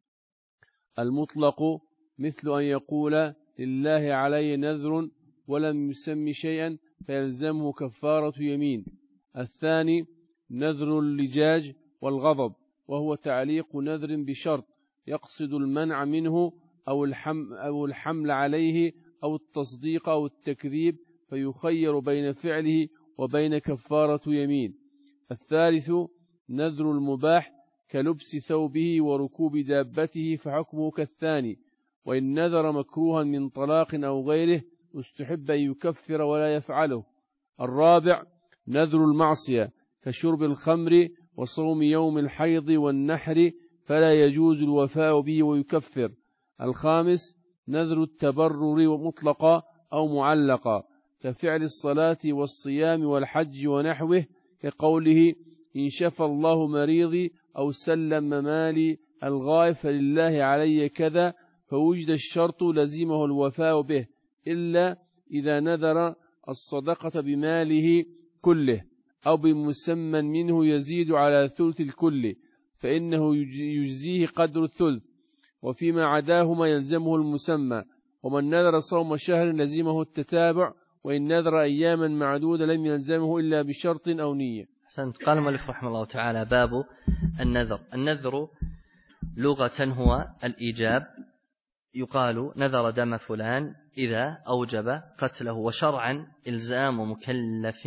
S2: المطلق مثل أن يقول لله علي نذر ولم يسم شيئا فيلزمه كفارة يمين. الثاني نذر اللجاج والغضب، وهو تعليق نذر بشرط يقصد المنع منه أو الحمل عليه أو التصديق أو التكذيب، فيخير بين فعله وبين كفارة يمين. الثالث نذر المباح كلبس ثوبه وركوب دابته، فحكمه كالثاني، وإن نذر مكروها من طلاق أو غيره استحب أن يكفر ولا يفعله. الرابع نذر المعصية كشرب الخمر وصوم يوم الحيض والنحر، فلا يجوز الوفاء به ويكفر. الخامس نذر التبرر مطلقا أو معلقا كفعل الصلاة والصيام والحج ونحوه، كقوله إن شفى الله مريضي أو سلم مالي الغائب فلله علي كذا، فوجد الشرط لزمه الوفاء به، إلا إذا نذر الصدقة بماله كله أو بمسمى منه يزيد على ثلث الكل، فإنه يجزيه قدر الثلث، وفيما عداهما يلزمه المسمى. ومن نذر صوم شهر لزمه التتابع، وإن نذر أياما معدودة لم يلزمه إلا بشرط أو نية.
S1: أحسنت. قال المؤلف رحمه الله تعالى: باب النذر. النذر لغة هو الإيجاب، يقال نذر دم فلان إذا أوجب قتله، وشرعا إلزام مكلف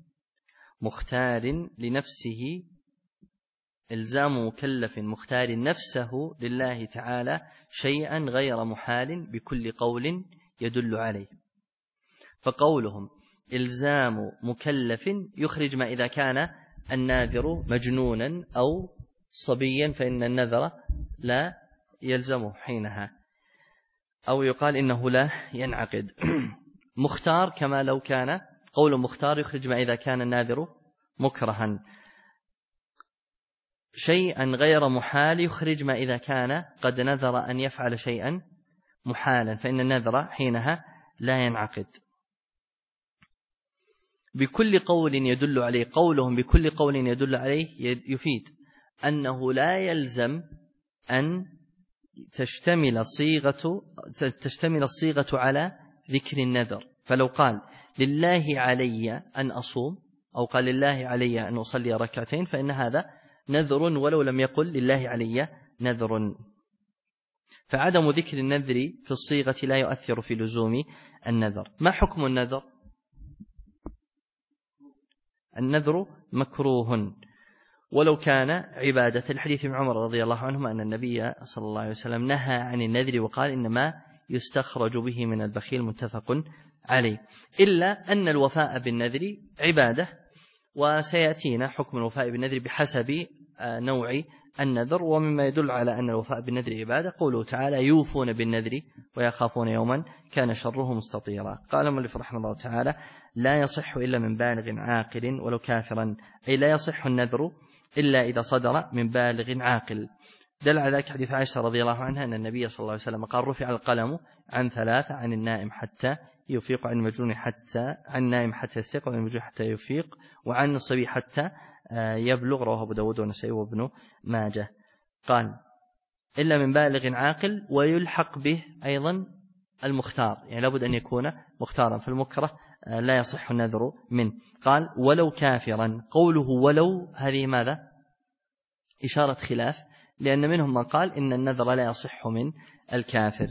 S1: مختار لنفسه، إلزام مكلف مختار نفسه لله تعالى شيئا غير محال بكل قول يدل عليه. فقولهم إلزام مكلف يخرج ما إذا كان الناذر مجنونا أو صبيا فإن النذر لا يلزمه حينها، أو يقال إنه لا ينعقد. مختار كما لو كان، قول مختار يخرج ما إذا كان الناذر مكرها. شيئا غير محال يخرج ما إذا كان قد نذر أن يفعل شيئا محالا، فإن النذر حينها لا ينعقد. بكل قول يدل عليه، قولهم بكل قول يدل عليه يفيد أنه لا يلزم أن تشتمل الصيغة على ذكر النذر. فلو قال لله علي أن أصوم، أو قال لله علي أن أصلي ركعتين، فإن هذا نذر ولو لم يقل لله علي نذر. فعدم ذكر النذر في الصيغة لا يؤثر في لزوم النذر. ما حكم النذر؟ النذر مكروه ولو كان عبادة، الحديث ابن عمر رضي الله عنهما أن النبي صلى الله عليه وسلم نهى عن النذر وقال إنما يستخرج به من البخيل، متفق عليه. إلا أن الوفاء بالنذر عبادة، وسيأتينا حكم الوفاء بالنذر بحسب نوع النذر. ومما يدل على أن الوفاء بالنذر عبادة قوله تعالى يوفون بالنذر ويخافون يوما كان شره مستطيرا. قال المؤلف رحمه الله تعالى لا يصح إلا من بالغ عاقل ولو كافرا، أي لا يصح النذر إلا إذا صدر من بالغ عاقل. دل على ذلك حديث عائشة رضي الله عنها أن النبي صلى الله عليه وسلم قال رفع القلم عن ثلاثة: عن النائم حتى يفيق، عن المجنون حتى، عن النائم حتى يستيقظ، وعن المجنون حتى يفيق، وعن الصبي حتى يبلغ. رواه أبو داود والنسائي وابن ماجه. قال إلا من بالغ عاقل، ويلحق به أيضا المختار، يعني لابد أن يكون مختارا، فالمكره لا يصح النذر منه. قال ولو كافرا، قوله ولو هذه ماذا؟ إشارة خلاف، لأن منهم من قال إن النذر لا يصح من الكافر.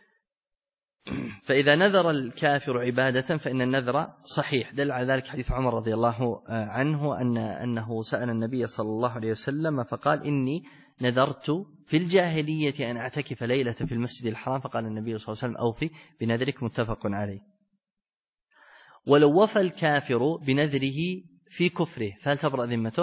S1: فإذا نذر الكافر عبادة فإن النذر صحيح. دل على ذلك حديث عمر رضي الله عنه أنه سأل النبي صلى الله عليه وسلم فقال إني نذرت في الجاهلية أن أعتكف ليلة في المسجد الحرام، فقال النبي صلى الله عليه وسلم أوفي بنذرك، متفق عليه. ولو وفى الكافر بنذره في كفره فهل تبرأ ذمته؟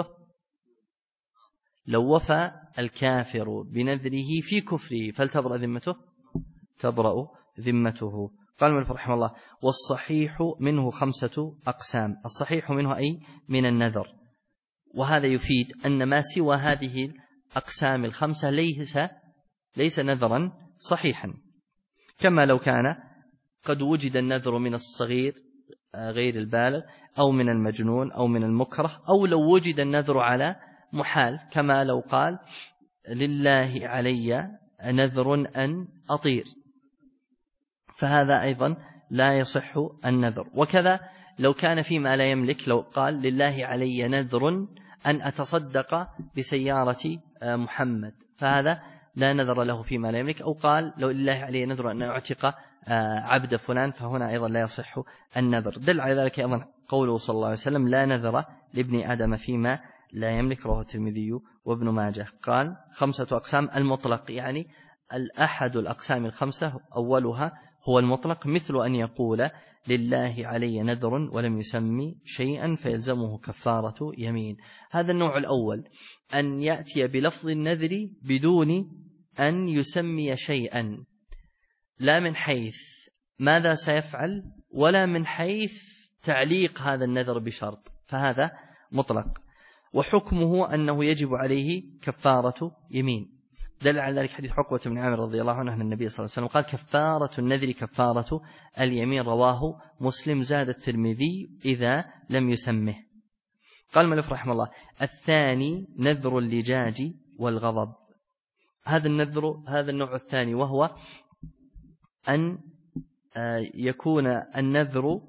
S1: لو وفى الكافر بنذره في كفره فهل تبرأ ذمته؟ تبرأ ذمته. قال المؤلف رحمه الله والصحيح منه 5 أقسام. الصحيح منه أي من النذر، وهذا يفيد أن ما سوى هذه الأقسام ال5 ليس نذرا صحيحا، كما لو كان قد وجد النذر من الصغير غير البالغ، أو من المجنون، أو من المكره، أو لو وجد النذر على محال، كما لو قال لله علي نذر أن أطير، فهذا أيضا لا يصح النذر. وكذا لو كان فيما لا يملك، لو قال لله علي نذر أن أتصدق بسيارة محمد، فهذا لا نذر له فيما لا يملك. أو قال لو لله علي نذر أن أعتق عبد فلان، فهنا أيضا لا يصح النذر. دل على ذلك أيضا قوله صلى الله عليه وسلم لا نذر لابن آدم فيما لا يملك، رواه الترمذي وابن ماجه. قال 5 أقسام. المطلق يعني الأحد الأقسام ال5 أولها هو المطلق، مثل أن يقول لله علي نذر ولم يسمي شيئا فيلزمه كفارة يمين. هذا النوع الأول، أن يأتي بلفظ النذر بدون أن يسمي شيئا، لا من حيث ماذا سيفعل ولا من حيث تعليق هذا النذر بشرط، فهذا مطلق. وحكمه أنه يجب عليه كفارة يمين. دل على ذلك حديث عقبة بن عامر رضي الله عنه أن النبي صلى الله عليه وسلم قال كفارة النذر كفارة اليمين، رواه مسلم. زاد الترمذي إذا لم يسمه. قال المؤلف رحمه الله الثاني نذر اللجاج والغضب. هذا النوع الثاني، وهو أن يكون النذر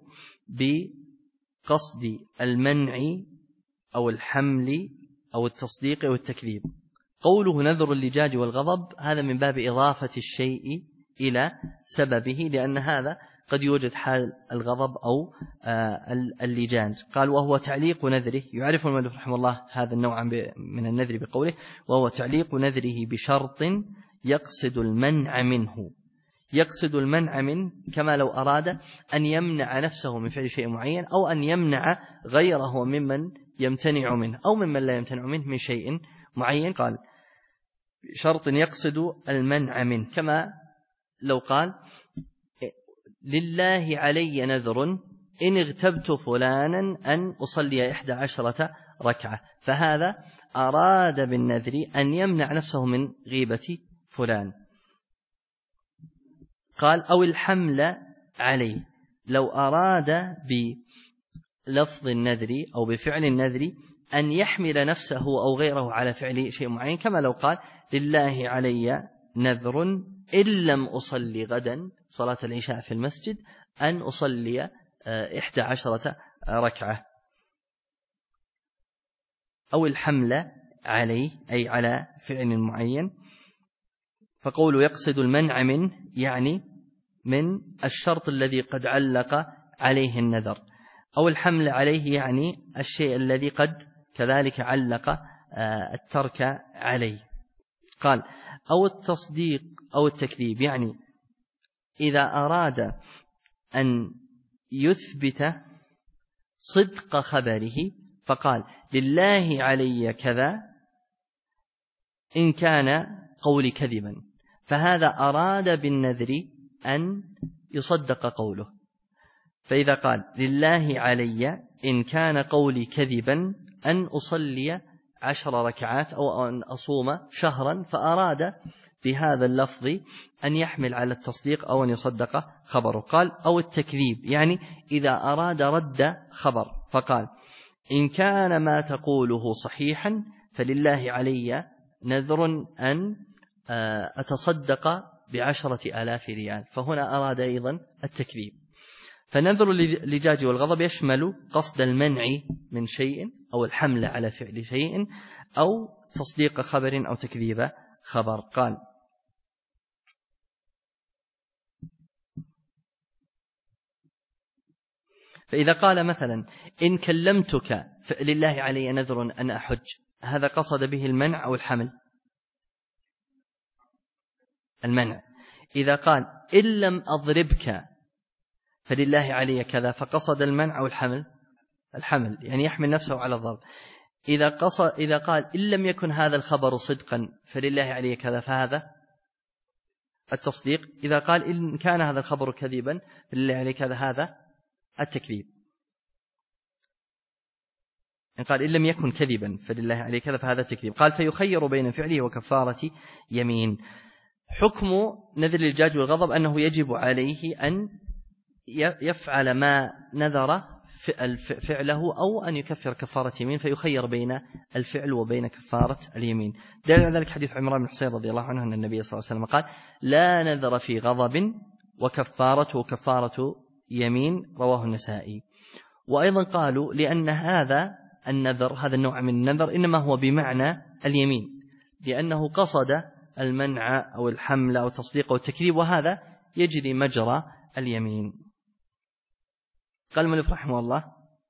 S1: بقصد المنع أو الحمل أو التصديق أو التكذيب. قوله نذر اللجاج والغضب هذا من باب إضافة الشيء إلى سببه، لأن هذا قد يوجد حال الغضب أو اللجاج. قال وهو تعليق نذره. يعرف المؤلف رحمه الله هذا النوع من النذر بقوله وهو تعليق نذره بشرط يقصد المنع منه. يقصد المنع منه كما لو أراد أن يمنع نفسه من فعل شيء معين، أو أن يمنع غيره ممن يمتنع منه، أو ممن لا يمتنع منه من شيء معين قال شرط يقصد المنع منه، كما لو قال لله علي نذر إن اغتبت فلانا أن أصلي 11 ركعة، فهذا أراد بالنذر أن يمنع نفسه من غيبة فلان. قال أو الحمل عليه، لو أراد بلفظ النذر أو بفعل النذر أن يحمل نفسه أو غيره على فعل شيء معين، كما لو قال لله علي نذر إن لم أصلي غدا صلاة العشاء في المسجد أن أصلي 11 ركعة. أو الحمل عليه أي على فعل معين، فقوله يقصد المنع منه يعني من الشرط الذي قد علق عليه النذر، أو الحمل عليه يعني الشيء الذي قد كذلك علق الترك عليه. قال أو التصديق أو التكذيب، يعني إذا أراد أن يثبت صدق خبره فقال لله علي كذا إن كان قولي كذبا، فهذا أراد بالنذر أن يصدق قوله. فإذا قال لله علي إن كان قولي كذبا أن أصلي 10 ركعات أو أن أصوم شهرا، فأراد بهذا اللفظ أن يحمل على التصديق أو أن يصدق خبره. قال أو التكذيب، يعني إذا أراد رد خبر فقال إن كان ما تقوله صحيحا فلله علي نذر أن أتصدق ب10,000 ريال، فهنا أراد أيضا التكذيب. فنذر اللجاج والغضب يشمل قصد المنع من شيء أو الحمل على فعل شيء أو تصديق خبر أو تكذيب خبر. قال فإذا قال مثلا إن كلمتك فلله علي نذر أن أحج، هذا قصد به المنع أو الحمل؟ المنع. إذا قال إن لم أضربك فلله علي كذا، فقصد المنع أو الحمل؟ الحمل، يعني يحمل نفسه على الضرب. إذا قال إن لم يكن هذا الخبر صدقا فلله علي كذا، فهذا التصديق. إذا قال إن كان هذا الخبر كذبا فلله علي كذا، هذا التكذيب. إن قال إن لم يكن كذبا فلله علي كذا، فهذا التكذيب. قال فيخير بين فعله وكفارة يمين. حكم نذر الجاج والغضب أنه يجب عليه أن يفعل ما نذر فعله أو أن يكفر كفارة يمين، فيخير بين الفعل وبين كفارة اليمين. دليل على ذلك حديث عمران بن حسين رضي الله عنه أن النبي صلى الله عليه وسلم قال لا نذر في غضب وكفارته كفارة يمين، رواه النسائي. وأيضا قالوا لأن هذا النذر، هذا النوع من النذر، إنما هو بمعنى اليمين، لأنه قصد المنع أو الحمل أو التصديق أو التكذيب، وهذا يجري مجرى اليمين. قال المؤلف رحمه الله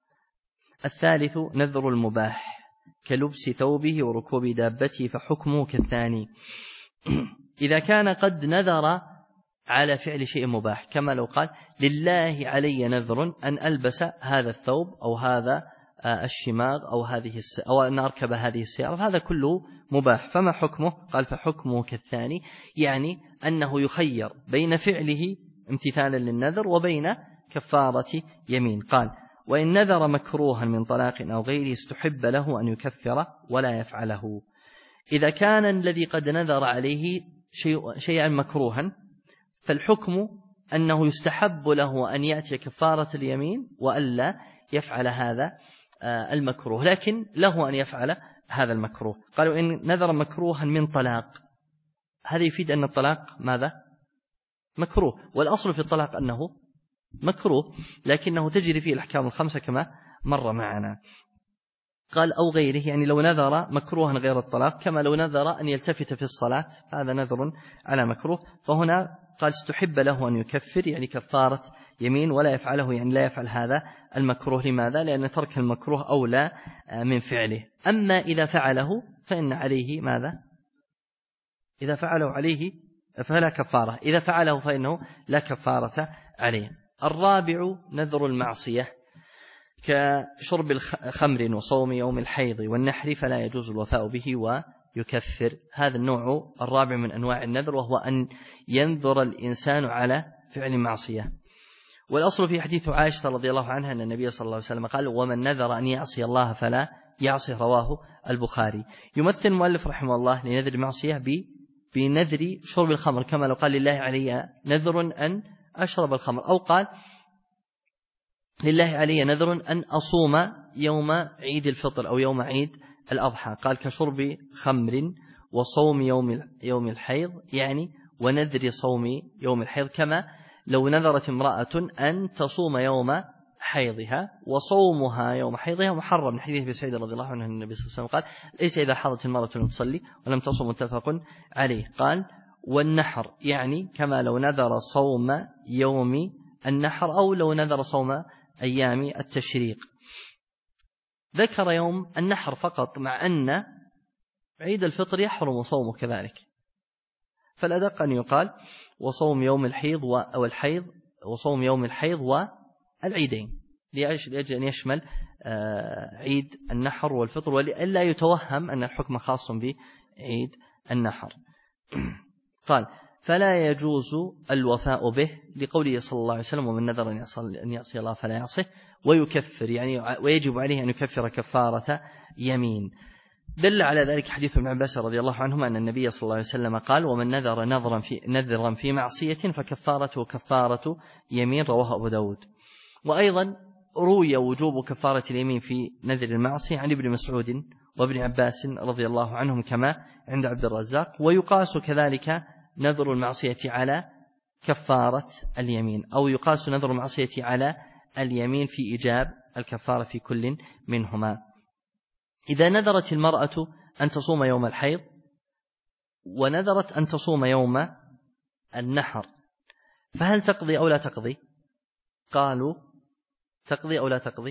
S1: الثالث نذر المباح كلبس ثوبه وركوب دابته، فحكمه كالثاني. إذا كان قد نذر على فعل شيء مباح، كما لو قال لله علي نذر أن ألبس هذا الثوب أو هذا الشماغ أو أن أركب هذه السيارة، هذا كله مباح، فما حكمه؟ قال فحكمه كالثاني، يعني أنه يخير بين فعله امتثالا للنذر وبين كفارة يمين. قال وإن نذر مكروها من طلاق أو غيره استحب له أن يكفر ولا يفعله. إذا كان الذي قد نذر عليه شيئا مكروها، فالحكم أنه يستحب له أن يأتي كفارة اليمين وألا يفعل هذا المكروه، لكن له أن يفعل هذا المكروه. قالوا إن نذر مكروها من طلاق، هذا يفيد أن الطلاق ماذا؟ مكروه، والأصل في الطلاق أنه مكروه، لكنه تجري فيه الأحكام الخمسة كما مر معنا. قال أو غيره، يعني لو نذر مكروها غير الطلاق، كما لو نذر أن يلتفت في الصلاة، هذا نذر على مكروه، فهنا قال استحب له أن يكفر، يعني كفارة يمين، ولا يفعله، يعني لا يفعل هذا المكروه. لماذا؟ لأن ترك المكروه أولى من فعله. أما إذا فعله فإن عليه ماذا؟ إذا فعله عليه فلا كفارة، إذا فعله فإنه لا كفارة عليه. الرابع نذر المعصية كشرب الخمر وصوم يوم الحيض والنحر، فلا يجوز الوفاء به يكفر. هذا النوع الرابع من أنواع النذر، وهو أن ينذر الإنسان على فعل معصية. والأصل في حديث عائشة رضي الله عنها أن النبي صلى الله عليه وسلم قال: ومن نذر أن يعصي الله فلا يعصي، رواه البخاري. يمثل المؤلف رحمه الله لنذر المعصية بنذر شرب الخمر، كما لو قال: لله علي نذر أن أشرب الخمر، أو قال: لله علي نذر أن أصوم يوم عيد الفطر أو يوم عيد الأضحى، قال: كشرب خمر وصوم يوم الحيض، يعني ونذر صوم يوم الحيض، كما لو نذرت امرأة أن تصوم يوم حيضها، وصومها يوم حيضها محرم، من حديث ابي سعيد رضي الله عنه النبي صلى الله عليه وسلم قال: ليس إذا حضت المرأة لم تصلي ولم تصوم، متفق عليه. قال: والنحر، يعني كما لو نذر صوم يوم النحر، أو لو نذر صوم أيام التشريق. ذكر يوم النحر فقط، مع أن عيد الفطر يحرم صومه كذلك، فالأدق أن يقال: وصوم يوم الحيض أو الحيض، وصوم يوم الحيض والعيدين، لأجل أن يشمل عيد النحر والفطر، ولئلا يتوهم أن الحكم خاص بعيد النحر. قال: فلا يجوز الوفاء به، لقوله صلى الله عليه وسلم: ومن نذر أن يعصي الله فلا يعصيه، ويكفر، يعني ويجب عليه أن يكفر كفارة يمين. دل على ذلك حديث ابن عباس رضي الله عنهما أن النبي صلى الله عليه وسلم قال: ومن نذر نذرا في معصية فكفارته كفارة يمين، رواه أبو داود. وأيضا روي وجوب كفارة اليمين في نذر المعصية عن ابن مسعود وابن عباس رضي الله عنهم، كما عند عبد الرزاق. ويقاس كذلك نذر المعصية على كفارة اليمين، أو يقاس نذر المعصية على اليمين في إيجاب الكفارة في كل منهما. إذا نذرت المرأة أن تصوم يوم الحيض، ونذرت أن تصوم يوم النحر، فهل تقضي أو لا تقضي؟ قالوا: تقضي أو لا تقضي؟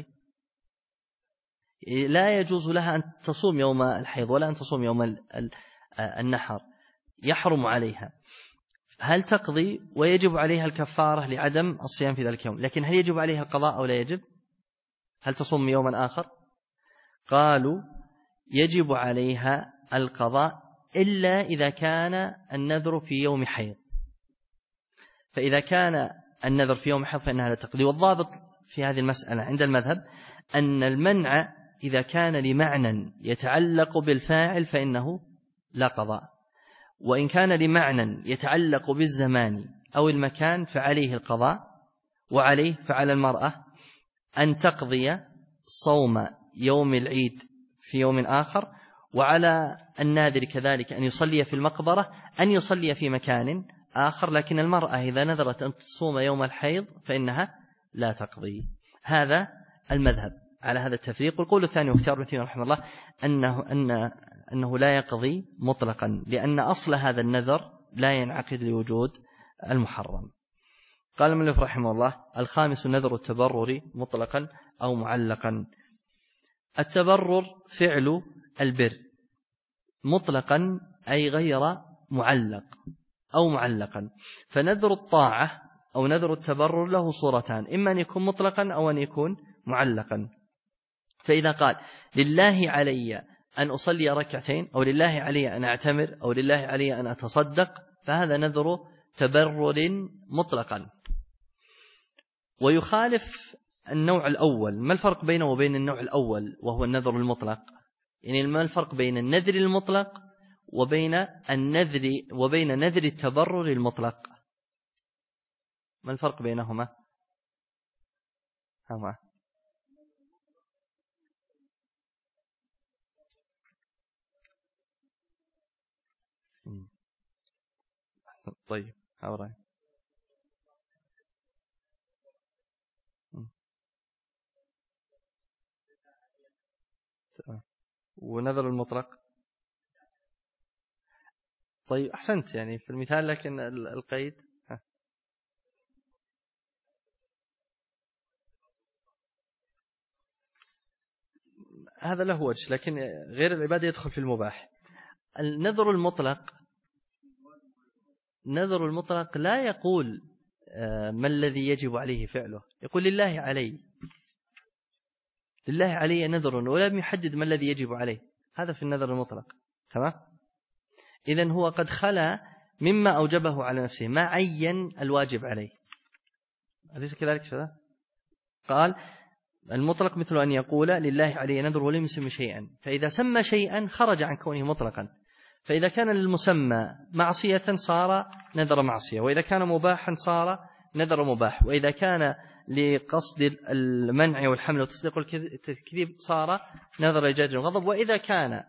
S1: لا يجوز لها أن تصوم يوم الحيض ولا أن تصوم يوم النحر، يحرم عليها. هل تقضي ويجب عليها الكفارة لعدم الصيام في ذلك اليوم، لكن هل يجب عليها القضاء أو لا يجب؟ هل تصوم يوما آخر؟ قالوا: يجب عليها القضاء إلا إذا كان النذر في يوم حيض، فإذا كان النذر في يوم حيض فإنها لا تقضي. والضابط في هذه المسألة عند المذهب أن المنع إذا كان لمعنى يتعلق بالفاعل فإنه لا قضاء، وإن كان لمعنى يتعلق بالزمان أو المكان فعليه القضاء. وعليه فعلى المرأة أن تقضي صوم يوم العيد في يوم آخر، وعلى الناذر كذلك أن يصلي في المقبرة، أن يصلي في مكان آخر. لكن المرأة إذا نذرت أن تصوم يوم الحيض فإنها لا تقضي. هذا المذهب على هذا التفريق. والقول الثاني واختيار ابن تيمية رحمه الله أنه لا يقضي مطلقا، لأن أصل هذا النذر لا ينعقد لوجود المحرم. قال المؤلف رحمه الله: الخامس نذر التبرر مطلقا أو معلقا. التبرر فعل البر مطلقا أي غير معلق أو معلقا. فنذر الطاعة أو نذر التبرر له صورتان: إما أن يكون مطلقا أو أن يكون معلقا. فإذا قال: لله علي أن أصلي ركعتين، أو لله علي أن أعتمر، أو لله علي أن أتصدق، فهذا نذر تبرر مطلقا. ويخالف النوع الأول. ما الفرق بينه وبين النوع الأول وهو النذر المطلق؟ يعني ما الفرق بين النذر المطلق وبين نذر التبرر المطلق؟ ما الفرق بينهما؟ طيب حاوري. ونذر المطلق. طيب أحسنت يعني في المثال، لكن القيد هذا له وجه، لكن غير العبادة يدخل في المباح. النذر المطلق لا يقول ما الذي يجب عليه فعله، يقول لله علي نذر، ولم يحدد ما الذي يجب عليه. هذا في النذر المطلق. تمام؟ إذن هو قد خلا مما أوجبه على نفسه، ما عين الواجب عليه. أليس كذلك شذا؟ قال المطلق مثل أن يقول لله علي نذر ولم يسمي شيئا، فإذا سمى شيئا خرج عن كونه مطلقا. فإذا كان للمسمى معصية صار نذر معصية، وإذا كان مباحا صار نذر مباح، وإذا كان لقصد المنع والحمل وتصديق التكذيب صار نذر إيجاد الغضب، وإذا كان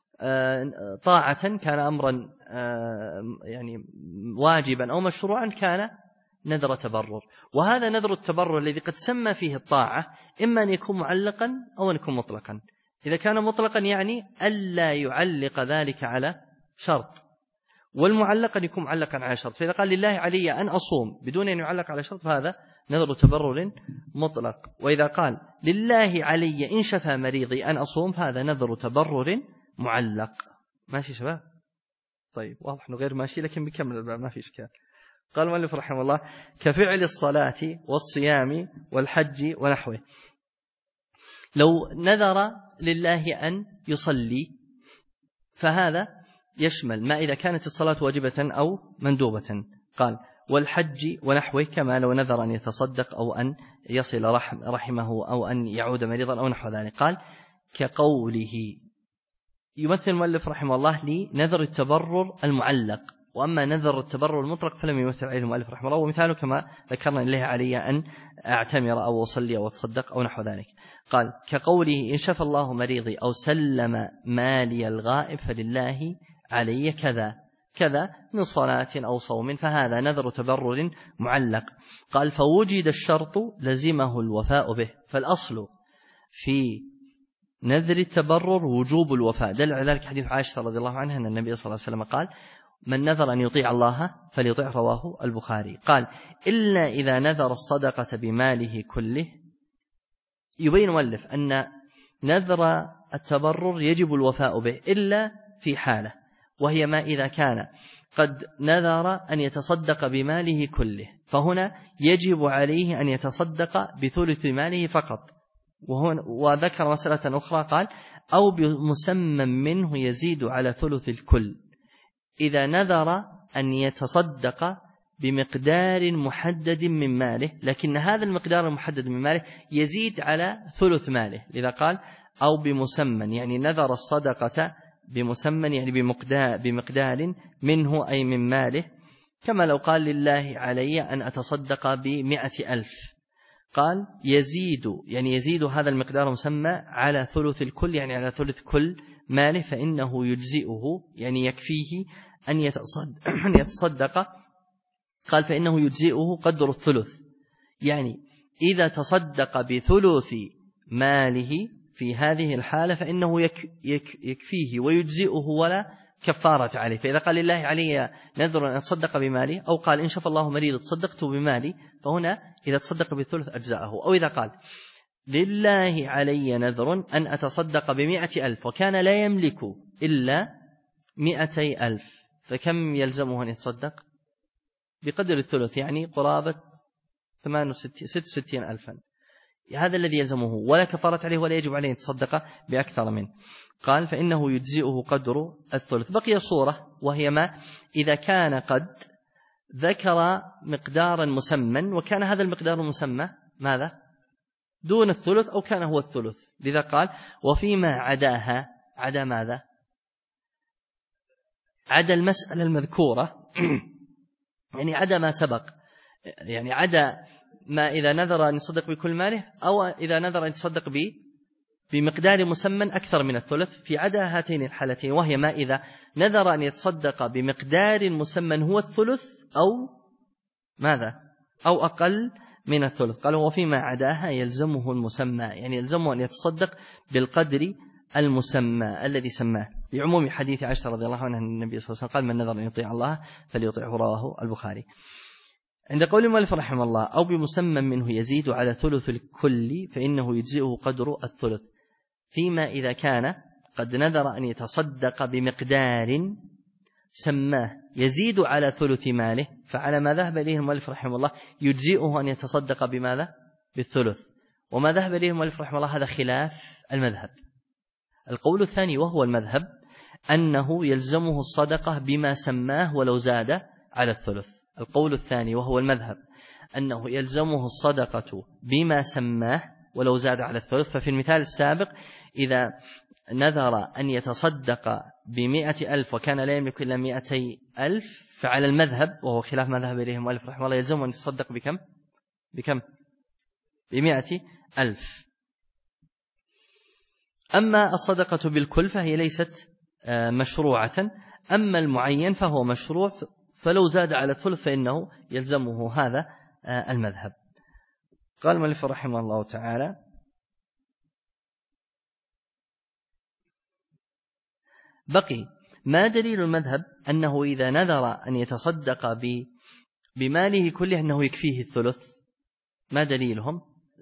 S1: طاعة كان أمرا يعني واجبا أو مشروعا كان نذر تبرر. وهذا نذر التبرر الذي قد سمى فيه الطاعة إما أن يكون معلقا أو أن يكون مطلقا. إذا كان مطلقا يعني ألا يعلق ذلك على شرط، والمعلق أن يكون معلقا على شرط. فإذا قال لله علي أن أصوم بدون أن يعلق على شرط فهذا نذر تبرر مطلق. وإذا قال لله علي إن شفى مريضي أن أصوم فهذا نذر تبرر معلق. ماشي شباب؟ طيب واضح أنه غير ماشي لكن بكمل الباب ما في إشكال. قال المؤلف رحمه الله كفعل الصلاة والصيام والحج ونحوه. لو نذر لله أن يصلي فهذا يشمل ما إذا كانت الصلاة واجبة أو مندوبة. قال والحج ونحوه، كما لو نذر أن يتصدق أو أن يصل رحمه أو أن يعود مريضا أو نحو ذلك. قال كقوله، يمثل المؤلف رحمه الله لنذر التبرر المعلق، وأما نذر التبرر المطلق فلم يمثل عليه المؤلف رحمه الله. ومثاله كما ذكرنا لله علي أن أعتمر أو أصلي أو أتصدق أو نحو ذلك. قال كقوله إن شفى الله مريضي أو سلم مالي الغائب فلله علي كذا كذا من صلاة أو صوم، فهذا نذر تبرر معلق. قال فوجد الشرط لزمه الوفاء به. فالأصل في نذر التبرر وجوب الوفاء. دل على ذلك حديث عائشة رضي الله عنها أن النبي صلى الله عليه وسلم قال من نذر أن يطيع الله فليطيع، رواه البخاري. قال إلا إذا نذر الصدقة بماله كله. يبين مؤلف أن نذر التبرر يجب الوفاء به إلا في حالة، وهي ما إذا كان قد نذر أن يتصدق بماله كله، فهنا يجب عليه أن يتصدق بثلث ماله فقط. وذكر مسألة أخرى قال أو بمسمى منه يزيد على ثلث الكل. إذا نذر أن يتصدق بمقدار محدد من ماله، لكن هذا المقدار المحدد من ماله يزيد على ثلث ماله، لذا قال أو بمسمى، يعني نذر الصدقة بمسمى يعني بمقدار منه أي من ماله، كما لو قال لله علي أن أتصدق ب100,000، قال يزيد يعني يزيد هذا المقدار مسمى على ثلث الكل، يعني على ثلث كل ماله، فإنه يجزئه يعني يكفيه أن يتصدق. قال فإنه يجزئه قدر الثلث، يعني إذا تصدق بثلث ماله في هذه الحالة فإنه يكفيه ويجزئه ولا كفارة عليه. فإذا قال لله علي نذر أن أتصدق بمالي، أو قال إن شفى الله مريض تصدقت بمالي، فهنا إذا تصدق بالثلث أجزاءه. أو إذا قال لله علي نذر أن أتصدق ب100,000 وكان لا يملك إلا 200,000، فكم يلزمه أن يتصدق؟ بقدر الثلث، يعني قرابة 66,000. هذا الذي يلزمه، ولا كفارة عليه ولا يجب عليه أن يتصدق بأكثر منه. قال فإنه يجزئه قدر الثلث. بقي صورة، وهي ما إذا كان قد ذكر مقدارا مسمى وكان هذا المقدار المسمى ماذا؟ دون الثلث أو كان هو الثلث. لذا قال وفيما عداها، عدا ماذا؟ عدا المسألة المذكورة يعني عدا ما سبق، يعني عدا ما إذا نذر أن يصدق بكل ماله، أو إذا نذر أن يتصدق بمقدار مسمى أكثر من الثلث، في عدا هاتين الحالتين، وهي ما إذا نذر أن يتصدق بمقدار مسمى هو الثلث أو ماذا؟ أو أقل من الثلث. قال وفيما عداها يلزمه المسمى، يعني يلزمه أن يتصدق بالقدر المسمى الذي سماه، لعموم حديث عائشة رضي الله عنها النبي صلى الله عليه وسلم قال من نذر أن يطيع الله فليطيعه، رواه البخاري. عند قول المؤلف رحمه الله أو بمسمى منه يزيد على ثلث الكل فإنه يجزئه قدر الثلث، فيما إذا كان قد نذر أن يتصدق بمقدار سماه يزيد على ثلث ماله، فعلى ما ذهب إليه المؤلف رحمه الله يجزئه أن يتصدق بماذا؟ بالثلث. وما ذهب إليه المؤلف رحمه الله هذا خلاف المذهب. القول الثاني وهو المذهب أنه يلزمه الصدقة بما سماه ولو زاد على الثلث. القول الثاني وهو المذهب أنه يلزمه الصدقة بما سماه ولو زاد على الثلث. ففي المثال السابق إذا نذر أن يتصدق 100,000 وكان لا يملك إلا 200,000 فعلى المذهب وهو خلاف مذهب إليه المؤلف رحمه الله يلزمه أن يتصدق بكم 100,000. أما الصدقة بالكل فهي ليست مشروعة، أما المعين فهو مشروع، فلو زاد على الثلث فإنه يلزمه هذا المذهب. قال المؤلف رحمه الله تعالى: بقي ما دليل المذهب أنه إذا نذر أن يتصدق بماله كله أنه يكفيه الثلث؟ ما دليلهم؟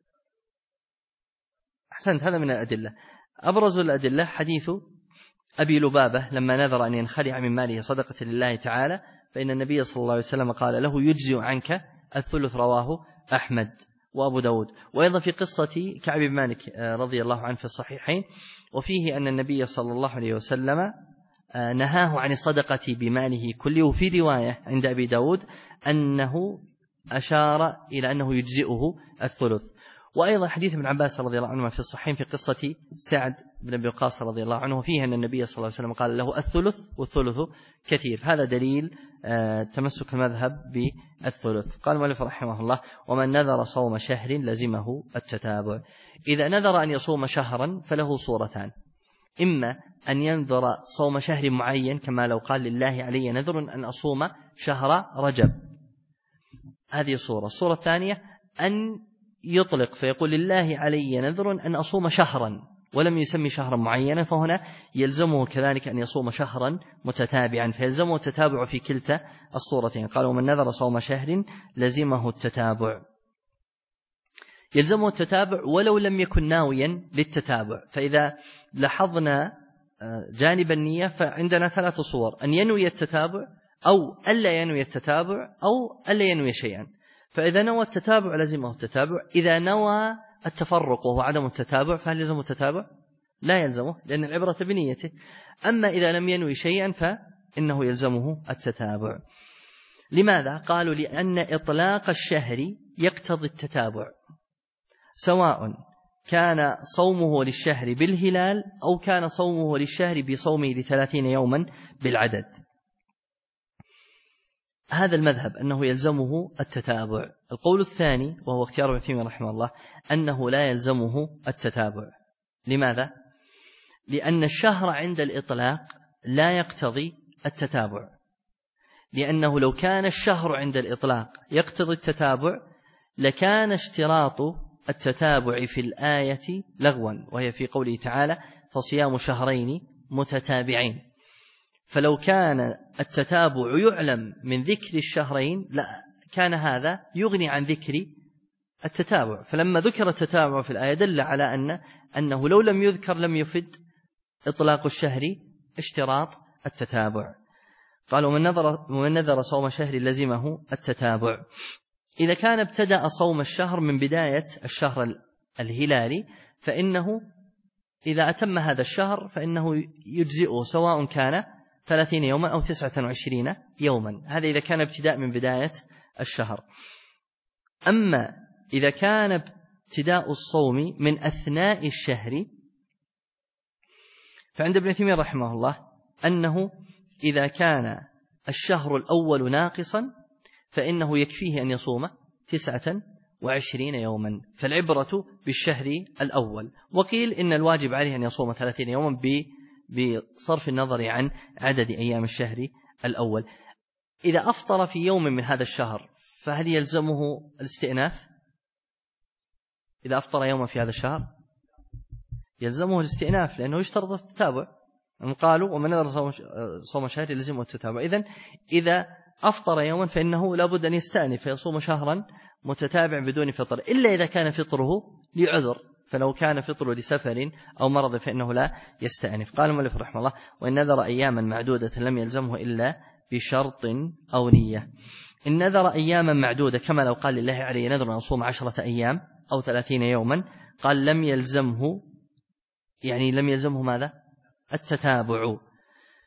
S1: أحسنت، هذا من الأدلة. أبرز الأدلة حديث أبي لبابة لما نذر أن ينخلع من ماله صدقة لله تعالى، فإن النبي صلى الله عليه وسلم قال له: يجزئ عنك الثلث. رواه أحمد وأبو داود. وأيضا في قصة كعب بن مالك رضي الله عنه في الصحيحين، وفيه أن النبي صلى الله عليه وسلم نهاه عن الصدقة بماله كله. وفي رواية عند أبي داود أنه أشار إلى أنه يجزئه الثلث. وأيضا حديث ابن عباس رضي الله عنه في الصحيحين في قصة سعد بن أبي وقاص رضي الله عنه، فيه أن النبي صلى الله عليه وسلم قال له: الثلث والثلث كثير. هذا دليل تمسك المذهب بالثلث. قال المؤلف رحمه الله: ومن نذر صوم شهر لزمه التتابع. إذا نذر أن يصوم شهرا فله صورتان: إما أن ينذر صوم شهر معين كما لو قال: لله علي نذر أن أصوم شهر رجب، هذه صورة. الصورة الثانية أن يطلق فيقول: لله علي نذر أن أصوم شهرا، ولم يسمي شهرا معينا، فهنا يلزمه كذلك أن يصوم شهرا متتابعا، فيلزمه التتابع في كلتا الصورتين. قالوا: ومن نذر صوم شهر لزمه التتابع. يلزمه التتابع ولو لم يكن ناويا للتتابع. فإذا لاحظنا جانب النية فعندنا 3 صور: أن ينوي التتابع، أو ألا ينوي التتابع، أو ألا ينوي شيئا. فإذا نوى التتابع لزمه التتابع. إذا نوى التفرق وهو عدم التتابع فهل يلزمه التتابع؟ لا يلزمه، لأن العبرة بنيته. أما إذا لم ينوي شيئا فإنه يلزمه التتابع. لماذا؟ قالوا: لأن إطلاق الشهر يقتضي التتابع، سواء كان صومه للشهر بالهلال أو كان صومه للشهر بصومه 30 يوما بالعدد. هذا المذهب أنه يلزمه التتابع. القول الثاني وهو اختيار ابن تيمية رحمه الله أنه لا يلزمه التتابع. لماذا؟ لأن الشهر عند الإطلاق لا يقتضي التتابع، لأنه لو كان الشهر عند الإطلاق يقتضي التتابع لكان اشتراط التتابع في الآية لغوا، وهي في قوله تعالى: فصيام شهرين متتابعين. فلو كان التتابع يعلم من ذكر الشهرين لا كان هذا يغني عن ذكر التتابع. فلما ذكر التتابع في الآية دل على أنه لو لم يذكر لم يفد إطلاق الشهر اشتراط التتابع. قالوا: ومن نذر صوم شهر لزمه التتابع. إذا كان ابتدأ صوم الشهر من بداية الشهر الهلالي فإنه إذا أتم هذا الشهر فإنه يجزئه، سواء كان 30 يوما أو 29 يوما. هذا إذا كان ابتداء من بداية الشهر. أما إذا كان ابتداء الصوم من أثناء الشهر فعند ابن تيمية رحمه الله أنه إذا كان الشهر الأول ناقصا فإنه يكفيه أن يصوم 29 يوما، فالعبرة بالشهر الأول. وقيل إن الواجب عليه أن يصوم 30 يوما بصرف النظر عن عدد أيام الشهر الأول. إذا أفطر في يوم من هذا الشهر فهل يلزمه الاستئناف؟ إذا أفطر يوما في هذا الشهر يلزمه الاستئناف، لأنه يشترط التتابع. قالوا: ومن نذر صوم شهر يلزمه التتابع. إذا أفطر يوما فإنه لابد أن يستأنف فيصوم شهرا متتابع بدون فطر، إلا إذا كان فطره لعذر، فلو كان فطره لسفر أو مرض فإنه لا يستأنف. قال المؤلف رحمه الله: وإن نذر أياما معدودة لم يلزمه إلا بشرط أو نية. إن نذر أياما معدودة كما لو قال: لله علي نذر أن أصوم 10 أيام أو 30 يوما، قال لم يلزمه، يعني لم يلزمه ماذا؟ التتابع.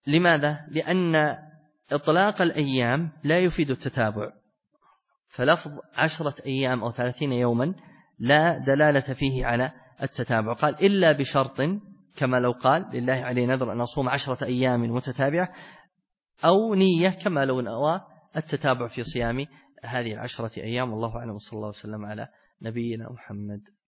S1: لماذا؟ لأن إطلاق الأيام لا يفيد التتابع، فلفظ 10 أيام أو 30 يوما لا دلالة فيه على التتابع. قال إلا بشرط، كما لو قال لله علي نذر أن أصوم 10 أيام متتابعة، أو نية كما لو نوى التتابع في صيام هذه 10 أيام. والله أعلم، صلى الله وسلم على نبينا محمد.